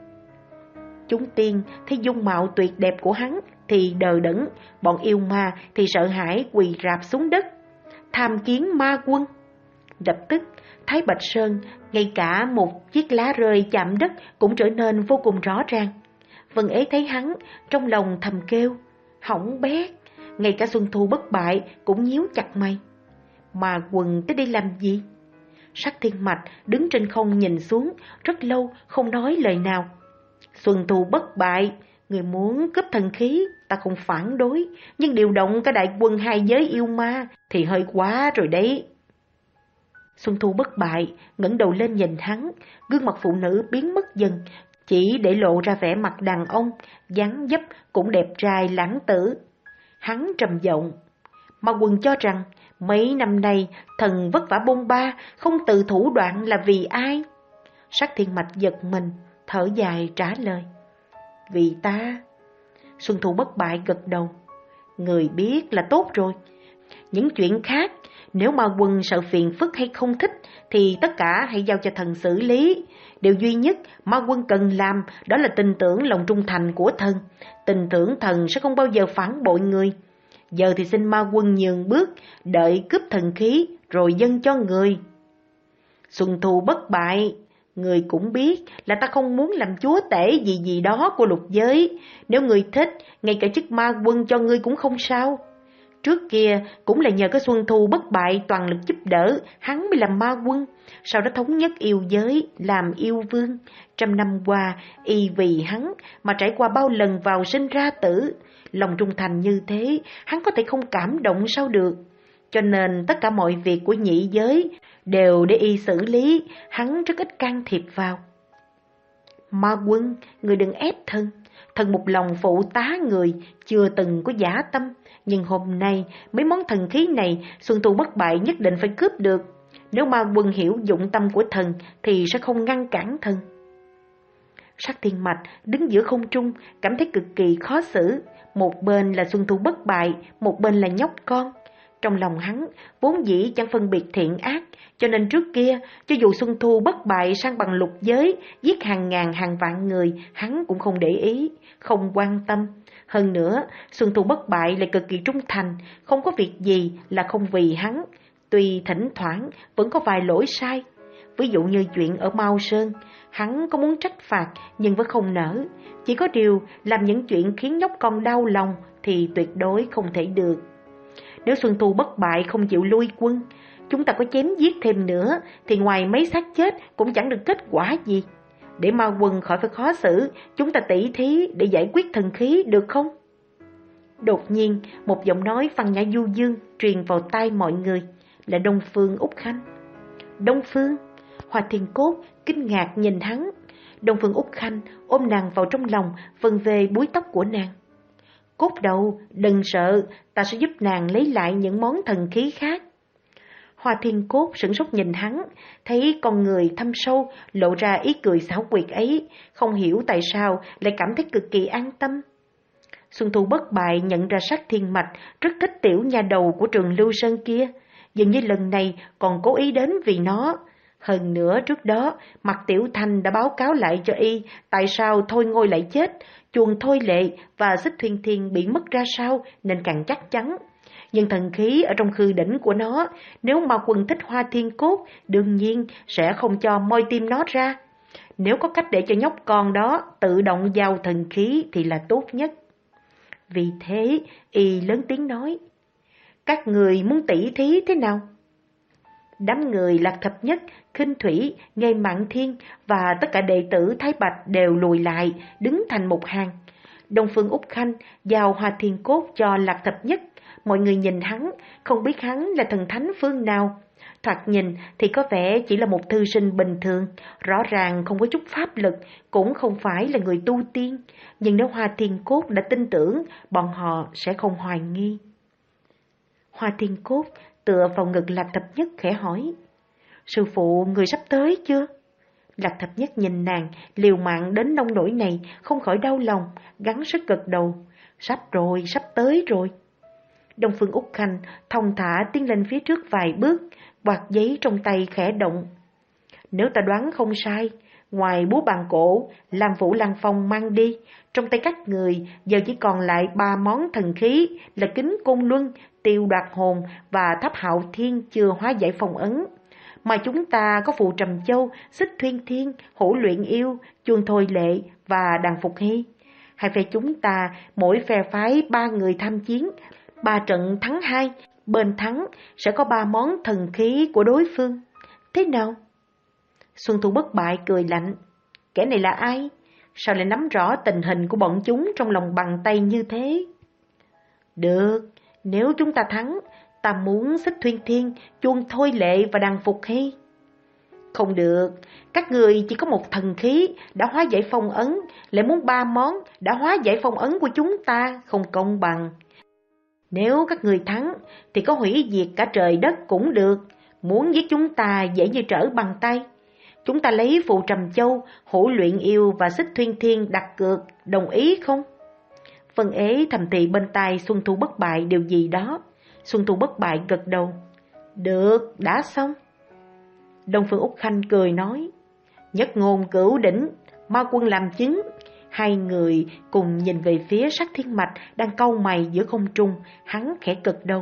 Chúng tiên thấy dung mạo tuyệt đẹp của hắn thì đờ đẫn, bọn yêu ma thì sợ hãi quỳ rạp xuống đất. Tham kiến ma quân. Lập tức Thái Bạch Sơn, ngay cả một chiếc lá rơi chạm đất cũng trở nên vô cùng rõ ràng. Vân Ế thấy hắn, trong lòng thầm kêu, hỏng bét. Ngay cả Xuân Thu Bất Bại cũng nhíu chặt mày. Mà quần tới đây làm gì? Sát Thiên Mạch đứng trên không nhìn xuống, rất lâu không nói lời nào. Xuân Thu Bất Bại, người muốn cướp thần khí, ta không phản đối, nhưng điều động cả đại quân hai giới yêu ma thì hơi quá rồi đấy. Xuân Thu Bất Bại ngẩng đầu lên nhìn hắn, gương mặt phụ nữ biến mất dần, chỉ để lộ ra vẻ mặt đàn ông, dáng dấp cũng đẹp trai lãng tử. Hắn trầm giọng, mà quần cho rằng mấy năm nay thần vất vả bôn ba, không từ thủ đoạn là vì ai? Sát Thiên Mạch giật mình, thở dài trả lời, vì ta. Xuân Thu Bất Bại gật đầu, người biết là tốt rồi. Những chuyện khác, nếu mà quân sợ phiền phức hay không thích thì tất cả hãy giao cho thần xử lý. Điều duy nhất ma quân cần làm đó là tin tưởng lòng trung thành của thần. Tin tưởng thần sẽ không bao giờ phản bội người. Giờ thì xin ma quân nhường bước, đợi cướp thần khí rồi dâng cho người. Xuân Thu Bất Bại, người cũng biết là ta không muốn làm chúa tể gì gì đó của lục giới. Nếu người thích, ngay cả chức ma quân cho ngươi cũng không sao. Trước kia cũng là nhờ cái Xuân Thu Bất Bại toàn lực giúp đỡ, hắn mới làm ma quân. Sau đó thống nhất yêu giới, làm yêu vương. Trăm năm qua, y vì hắn mà trải qua bao lần vào sinh ra tử. Lòng trung thành như thế, hắn có thể không cảm động sao được. Cho nên tất cả mọi việc của nhị giới đều để y xử lý, hắn rất ít can thiệp vào. Ma quân, người đừng ép thân. Thần một lòng phụ tá người, chưa từng có giả tâm. Nhưng hôm nay, mấy món thần khí này, Xuân Thu Bất Bại nhất định phải cướp được. Nếu ma quân hiểu dụng tâm của thần, thì sẽ không ngăn cản thần. Sát Thiên Mạch đứng giữa không trung, cảm thấy cực kỳ khó xử. Một bên là Xuân Thu Bất Bại, một bên là nhóc con. Trong lòng hắn, vốn dĩ chẳng phân biệt thiện ác, cho nên trước kia, cho dù Xuân Thu Bất Bại sang bằng lục giới, giết hàng ngàn hàng vạn người, hắn cũng không để ý, không quan tâm. Hơn nữa, Xuân Thu Bất Bại lại cực kỳ trung thành, không có việc gì là không vì hắn. Tuy thỉnh thoảng vẫn có vài lỗi sai. Ví dụ như chuyện ở Mao Sơn, hắn có muốn trách phạt nhưng vẫn không nỡ. Chỉ có điều làm những chuyện khiến nhóc con đau lòng thì tuyệt đối không thể được. Nếu Xuân Thu Bất Bại không chịu lui quân, chúng ta có chém giết thêm nữa thì ngoài mấy xác chết cũng chẳng được kết quả gì. Để ma quân khỏi phải khó xử, chúng ta tỉ thí để giải quyết thần khí được không? Đột nhiên, một giọng nói văn nhã du dương truyền vào tai mọi người, là Đông Phương Úc Khanh. Đông Phương? Hoa Thiên Cốt kinh ngạc nhìn hắn. Đông Phương Úc Khanh ôm nàng vào trong lòng, vân về búi tóc của nàng. Cốt đầu, đừng sợ, ta sẽ giúp nàng lấy lại những món thần khí khác. Hoa Thiên Cốt sửng sốt nhìn hắn, thấy con người thâm sâu lộ ra ý cười xảo quyệt ấy, không hiểu tại sao lại cảm thấy cực kỳ an tâm. Xuân Thu Bất Bại nhận ra Sát Thiên Mạch rất thích tiểu nha đầu của Trường Lưu Sơn kia, dường như lần này còn cố ý đến vì nó. Hơn nữa trước đó, Mạc Tiểu Thanh đã báo cáo lại cho y tại sao Thôi Ngôi lại chết, chuồng Thôi Lệ và Xích Thuyền Thiên bị mất ra sao nên càng chắc chắn. Nhưng thần khí ở trong khư đỉnh của nó, nếu mà quần thích Hoa Thiên Cốt, đương nhiên sẽ không cho moi tim nó ra. Nếu có cách để cho nhóc con đó tự động giao thần khí thì là tốt nhất. Vì thế, y lớn tiếng nói, các người muốn tỉ thí thế nào? Đám người Lạc Thập Nhất, Khinh Thủy, Nghê Mạn Thiên và tất cả đệ tử Thái Bạch đều lùi lại, đứng thành một hàng. Đông Phương Úc Khanh giao Hoa Thiên Cốt cho Lạc Thập Nhất. Mọi người nhìn hắn, không biết hắn là thần thánh phương nào. Thoạt nhìn thì có vẻ chỉ là một thư sinh bình thường, rõ ràng không có chút pháp lực, cũng không phải là người tu tiên. Nhưng nếu Hoa Thiên Cốt đã tin tưởng, bọn họ sẽ không hoài nghi. Hoa Thiên Cốt tựa vào ngực Lạc Thập Nhất khẽ hỏi, sư phụ, người sắp tới chưa? Lạc Thập Nhất nhìn nàng, liều mạng đến nông nỗi này, không khỏi đau lòng, gắng sức gật đầu. Sắp rồi, sắp tới rồi. Đông Phương Úc Khanh thong thả tiến lên phía trước vài bước, quạt giấy trong tay khẽ động. Nếu ta đoán không sai, ngoài búa bàn cổ, làm Vũ Lăng Phong mang đi, trong tay các người giờ chỉ còn lại ba món thần khí là Kính Côn Luân, Tiêu Đoạt Hồn và Tháp Hạo Thiên chưa hóa giải phong ấn. Mà chúng ta có Phù Trầm Châu, Xích Thuyên Thiên, Hổ Luyện Yêu, Chuông Thôi Lệ và Đàn Phục Hy. Hai phe chúng ta mỗi phe phái ba người tham chiến, ba trận thắng hai, bên thắng sẽ có ba món thần khí của đối phương. Thế nào? Xuân Thu Bất Bại cười lạnh. Kẻ này là ai? Sao lại nắm rõ tình hình của bọn chúng trong lòng bàn tay như thế? Được, nếu chúng ta thắng, ta muốn Xích Thuyên Thiên, Chuông Thôi Lệ và Đàn Phục Hy. Không được, các người chỉ có một thần khí đã hóa giải phong ấn, lại muốn ba món đã hóa giải phong ấn của chúng ta, không công bằng. Nếu các người thắng thì có hủy diệt cả trời đất cũng được, muốn giết chúng ta dễ như trở bàn tay. Chúng ta lấy Phù Trầm Châu, Hổ Luyện Yêu và Xích Thuyên Thiên đặt cược, đồng ý không? Vân Ế thầm thì bên tai Xuân Thu Bất Bại điều gì đó. Xuân Thu Bất Bại gật đầu. Được, đã xong. Đông Phương Úc Khanh cười nói, nhất ngôn cửu đỉnh, ma quân làm chứng. Hai người cùng nhìn về phía Sắc Thiên Mạch đang cau mày giữa không trung, hắn khẽ cực đầu.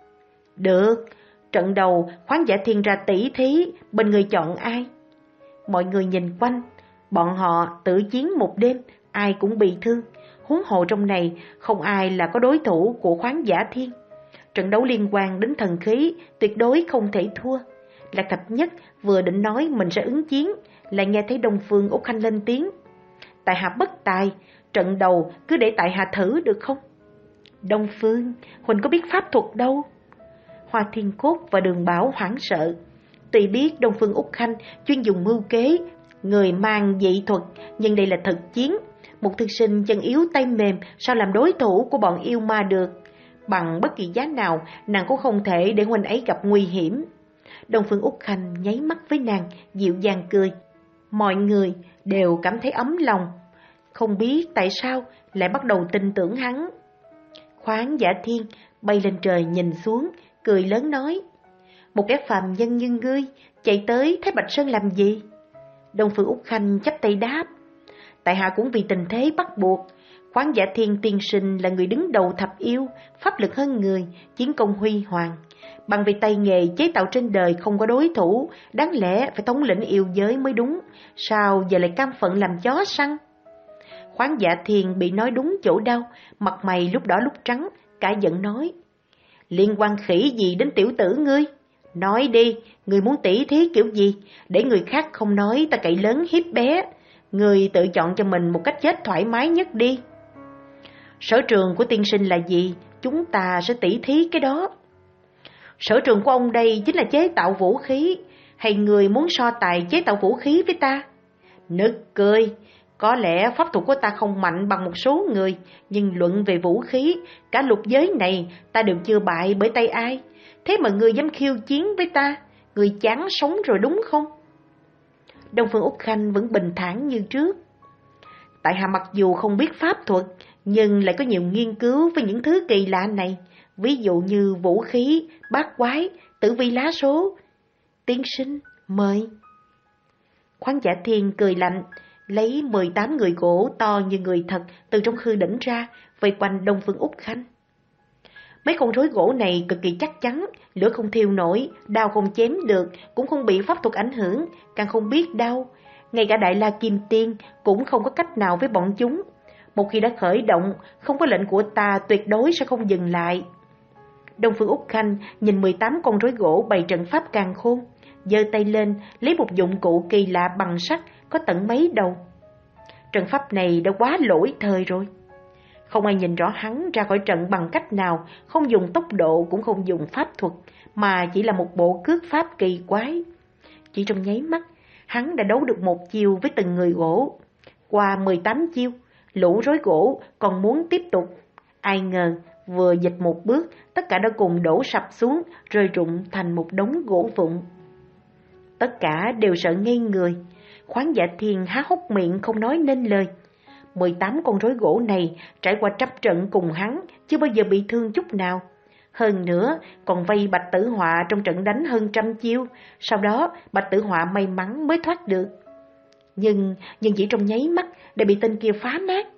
Được, trận đầu Khoáng Giả Thiên ra tỷ thí, bên người chọn ai? Mọi người nhìn quanh, bọn họ tự chiến một đêm, ai cũng bị thương. Huống hồ trong này không ai là có đối thủ của Khoáng Giả Thiên. Trận đấu liên quan đến thần khí, tuyệt đối không thể thua. Lạc Thập Nhất vừa định nói mình sẽ ứng chiến, lại nghe thấy Đông Phương Úc Khanh lên tiếng. Tại hạ bất tài, trận đầu cứ để tại hạ thử được không? Đông Phương, Huỳnh có biết pháp thuật đâu. Hoa Thiên Cốt và Đường Bảo hoảng sợ. Tuy biết Đông Phương Úc Khanh chuyên dùng mưu kế, người mang dị thuật, nhưng đây là thực chiến. Một thư sinh chân yếu tay mềm sao làm đối thủ của bọn yêu ma được. Bằng bất kỳ giá nào, nàng cũng không thể để huynh ấy gặp nguy hiểm. Đông Phương Úc Khanh nháy mắt với nàng, dịu dàng cười. Mọi người đều cảm thấy ấm lòng, không biết tại sao lại bắt đầu tin tưởng hắn. Khoáng Giả Thiên bay lên trời nhìn xuống, cười lớn nói, một kẻ phàm nhân như ngươi chạy tới Thái Bạch Sơn làm gì? Đông Phương Úc Khanh chắp tay đáp, tại hạ cũng vì tình thế bắt buộc. Khoáng Giả Thiên tiên sinh là người đứng đầu thập yêu, pháp lực hơn người, chiến công huy hoàng. Bằng về tay nghề chế tạo trên đời không có đối thủ, đáng lẽ phải thống lĩnh yêu giới mới đúng, sao giờ lại cam phận làm chó săn? Khoáng Giả Thiên bị nói đúng chỗ đau, mặt mày lúc đỏ lúc trắng, cả giận nói, liên quan khỉ gì đến tiểu tử ngươi? Nói đi, ngươi muốn tỉ thí kiểu gì, để người khác không nói ta cậy lớn hiếp bé, ngươi tự chọn cho mình một cách chết thoải mái nhất đi. Sở trường của tiên sinh là gì, chúng ta sẽ tỉ thí cái đó. Sở trường của ông đây chính là chế tạo vũ khí, hay người muốn so tài chế tạo vũ khí với ta? Nực cười, có lẽ pháp thuật của ta không mạnh bằng một số người, nhưng luận về vũ khí, cả lục giới này ta đều chưa bại bởi tay ai. Thế mà ngươi dám khiêu chiến với ta, ngươi chán sống rồi đúng không? Đông Phương Úc Khanh vẫn bình thản như trước. Tại hạ mặc dù không biết pháp thuật, nhưng lại có nhiều nghiên cứu với những thứ kỳ lạ này, ví dụ như vũ khí, bát quái, tử vi lá số. Tiên sinh, mời. Khoáng Giả Thiên cười lạnh, lấy mười tám người gỗ to như người thật từ trong khư đỉnh ra, vây quanh Đông Phương Úc Khanh. Mấy con rối gỗ này cực kỳ chắc chắn, lửa không thiêu nổi, đao không chém được, cũng không bị pháp thuật ảnh hưởng, càng không biết đau. Ngay cả Đại La Kim Tiên cũng không có cách nào với bọn chúng. Một khi đã khởi động, không có lệnh của ta tuyệt đối sẽ không dừng lại. Đông Phương Úc Khanh nhìn mười tám con rối gỗ bày trận pháp càn khôn, giơ tay lên lấy một dụng cụ kỳ lạ bằng sắt có tận mấy đầu. Trận pháp này đã quá lỗi thời rồi. Không ai nhìn rõ hắn ra khỏi trận bằng cách nào, không dùng tốc độ cũng không dùng pháp thuật, mà chỉ là một bộ cước pháp kỳ quái. Chỉ trong nháy mắt, hắn đã đấu được một chiêu với từng người gỗ. Qua mười tám chiêu, lũ rối gỗ còn muốn tiếp tục. Ai ngờ, vừa dịch một bước, tất cả đã cùng đổ sập xuống, rơi rụng thành một đống gỗ vụn. Tất cả đều sợ ngây người. Khoáng Dạ Thiên há hốc miệng không nói nên lời. Mười tám con rối gỗ này trải qua trăm trận cùng hắn, chưa bao giờ bị thương chút nào. Hơn nữa, còn vây Bạch Tử Họa trong trận đánh hơn trăm chiêu, sau đó Bạch Tử Họa may mắn mới thoát được. Nhưng, nhưng chỉ trong nháy mắt đã bị tên kia phá nát.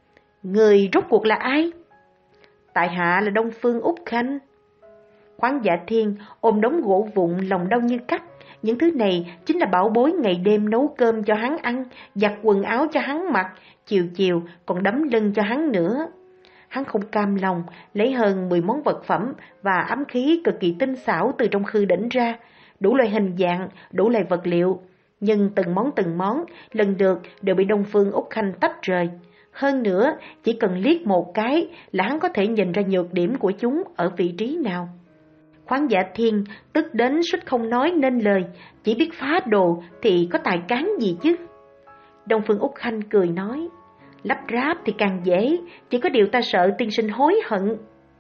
Người rốt cuộc là ai? Tại hạ là Đông Phương Úc Khanh. Khoáng Dạ Thiên ôm đống gỗ vụn, lòng đau như cắt. Những thứ này chính là bảo bối ngày đêm nấu cơm cho hắn ăn, giặt quần áo cho hắn mặc, chiều chiều còn đấm lưng cho hắn nữa. Hắn không cam lòng, lấy hơn mười món vật phẩm và ám khí cực kỳ tinh xảo từ trong khư đỉnh ra, đủ loại hình dạng, đủ loại vật liệu. Nhưng từng món từng món, lần lượt đều bị Đông Phương Úc Khanh tách rời. Hơn nữa, chỉ cần liếc một cái là hắn có thể nhìn ra nhược điểm của chúng ở vị trí nào. Khoáng Dạ Thiên tức đến suýt không nói nên lời, chỉ biết phá đồ thì có tài cán gì chứ. Đông Phương Úc Khanh cười nói, lắp ráp thì càng dễ, chỉ có điều ta sợ tiên sinh hối hận.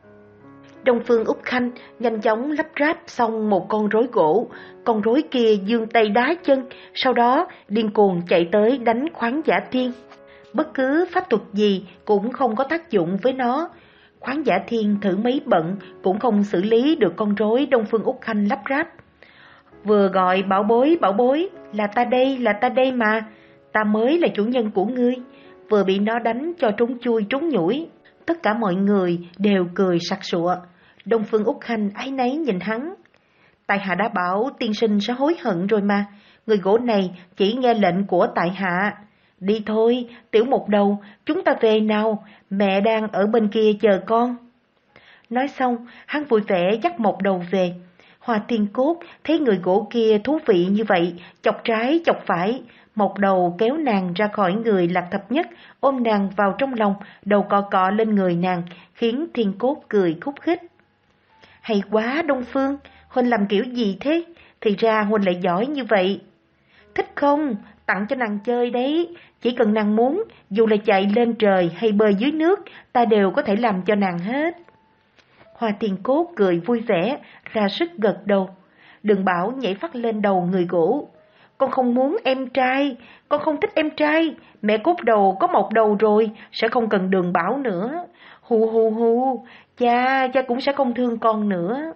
Đông Phương Úc Khanh nhanh chóng lắp ráp xong một con rối gỗ, con rối kia giương tay đá chân, sau đó điên cuồng chạy tới đánh Khoáng Dạ Thiên. Bất cứ pháp thuật gì cũng không có tác dụng với nó. Khoáng Dạ Thiên thử mấy bận cũng không xử lý được con rối Đông Phương Úc Khanh lắp ráp. Vừa gọi bảo bối bảo bối, là ta đây, là ta đây mà, ta mới là chủ nhân của ngươi. Vừa bị nó đánh cho trúng chui trúng nhủi. Tất cả mọi người đều cười sặc sụa. Đông Phương Úc Khanh áy náy nhìn hắn. Tại hạ đã bảo tiên sinh sẽ hối hận rồi mà, người gỗ này chỉ nghe lệnh của tại hạ. Đi thôi, Tiểu Một Đầu, chúng ta về nào, mẹ đang ở bên kia chờ con. Nói xong, hắn vui vẻ dắt Một Đầu về. Hoa Thiên Cốt thấy người gỗ kia thú vị như vậy, chọc trái chọc phải. Một Đầu kéo nàng ra khỏi người Lạc Thập Nhất, ôm nàng vào trong lòng, đầu cọ cọ lên người nàng, khiến Thiên Cốt cười khúc khích. Hay quá Đông Phương, Huynh làm kiểu gì thế? Thì ra Huynh lại giỏi như vậy. Thích không? Tặng cho nàng chơi đấy. Chỉ cần nàng muốn, dù là chạy lên trời hay bơi dưới nước, ta đều có thể làm cho nàng hết. Hoa Thiên Cốt cười vui vẻ, ra sức gật đầu. Đừng bảo nhảy phát lên đầu người gỗ. Con không muốn em trai, con không thích em trai. Mẹ Cốt Đầu có một đầu rồi, sẽ không cần Đường Bảo nữa. Hù hù hù, cha, cha cũng sẽ không thương con nữa.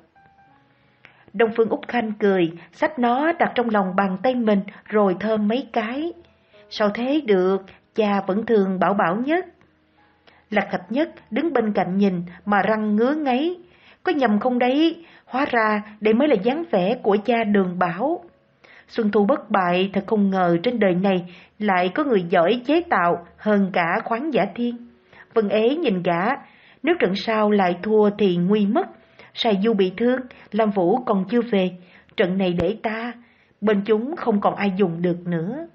Đông Phương Úc Khanh cười, xách nó đặt trong lòng bàn tay mình rồi thơm mấy cái. Sao thế được, cha vẫn thường Bảo Bảo nhất. Lạc Thập Nhất đứng bên cạnh nhìn mà răng ngứa ngáy. Có nhầm không đấy, hóa ra đây mới là dáng vẻ của cha Đường Bảo. Xuân Thu Bất Bại thật không ngờ trên đời này lại có người giỏi chế tạo hơn cả Khoáng Dạ Thiên. Vân Ế nhìn gã, nếu trận sau lại thua thì nguy mất. Sài Du bị thương, Lam Vũ còn chưa về, trận này để ta, bên chúng không còn ai dùng được nữa.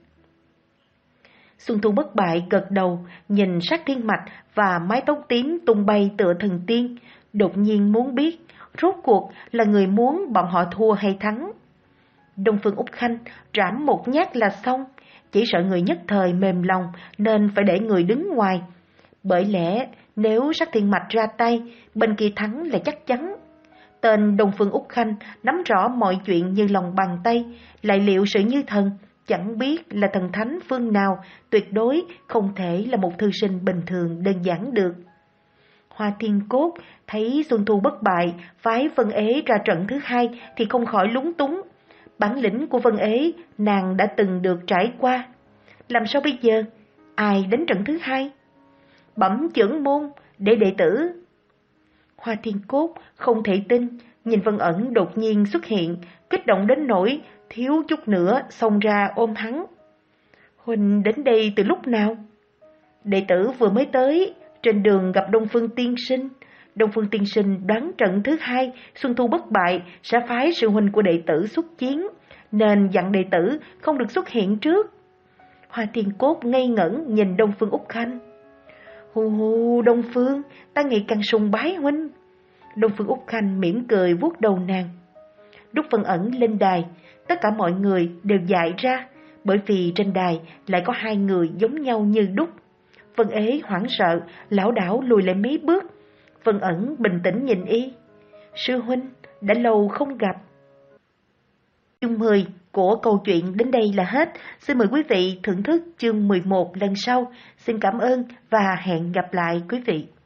Xuân Thu Bất Bại gật đầu, nhìn Sát Thiên Mạch và mái tóc tím tung bay tựa thần tiên, đột nhiên muốn biết, rốt cuộc là người muốn bọn họ thua hay thắng. Đông Phương Úc Khanh rảm một nhát là xong, chỉ sợ người nhất thời mềm lòng nên phải để người đứng ngoài. Bởi lẽ nếu Sát Thiên Mạch ra tay, bên kia thắng là chắc chắn. Tên Đông Phương Úc Khanh nắm rõ mọi chuyện như lòng bàn tay, lại liệu sự như thần, chẳng biết là thần thánh phương nào, tuyệt đối không thể là một thư sinh bình thường đơn giản được. Hoa Thiên Cốt thấy Xuân Thu Bất Bại phái Vân Ế ra trận thứ hai thì không khỏi lúng túng. Bản lĩnh của Vân Ế nàng đã từng được trải qua. Làm sao bây giờ? Ai đến trận thứ hai? Bẩm trưởng môn, để đệ tử. Hoa Thiên Cốt không thể tin, nhìn Vân Ẩn đột nhiên xuất hiện, kích động đến nỗi thiếu chút nữa xông ra ôm hắn. Huynh đến đây từ lúc nào? Đệ tử vừa mới tới, trên đường gặp Đông Phương Tiên Sinh. Đông Phương Tiên Sinh đoán trận thứ hai, Xuân Thu Bất Bại sẽ phái sư huynh của đệ tử xuất chiến, nên dặn đệ tử không được xuất hiện trước. Hoa Thiên Cốt ngây ngẩn nhìn Đông Phương Úc Khanh. Hù hù Đông Phương, ta ngày càng sùng bái huynh. Đông Phương Úc Khanh mỉm cười vuốt đầu nàng. Lúc Vân Ẩn lên đài, tất cả mọi người đều dại ra, bởi vì trên đài lại có hai người giống nhau như đúc. Vân Ế hoảng sợ, lảo đảo lùi lại mấy bước. Vân Ẩn bình tĩnh nhìn y. Sư huynh, đã lâu không gặp. Chương mười của câu chuyện đến đây là hết. Xin mời quý vị thưởng thức chương mười một lần sau. Xin cảm ơn và hẹn gặp lại quý vị.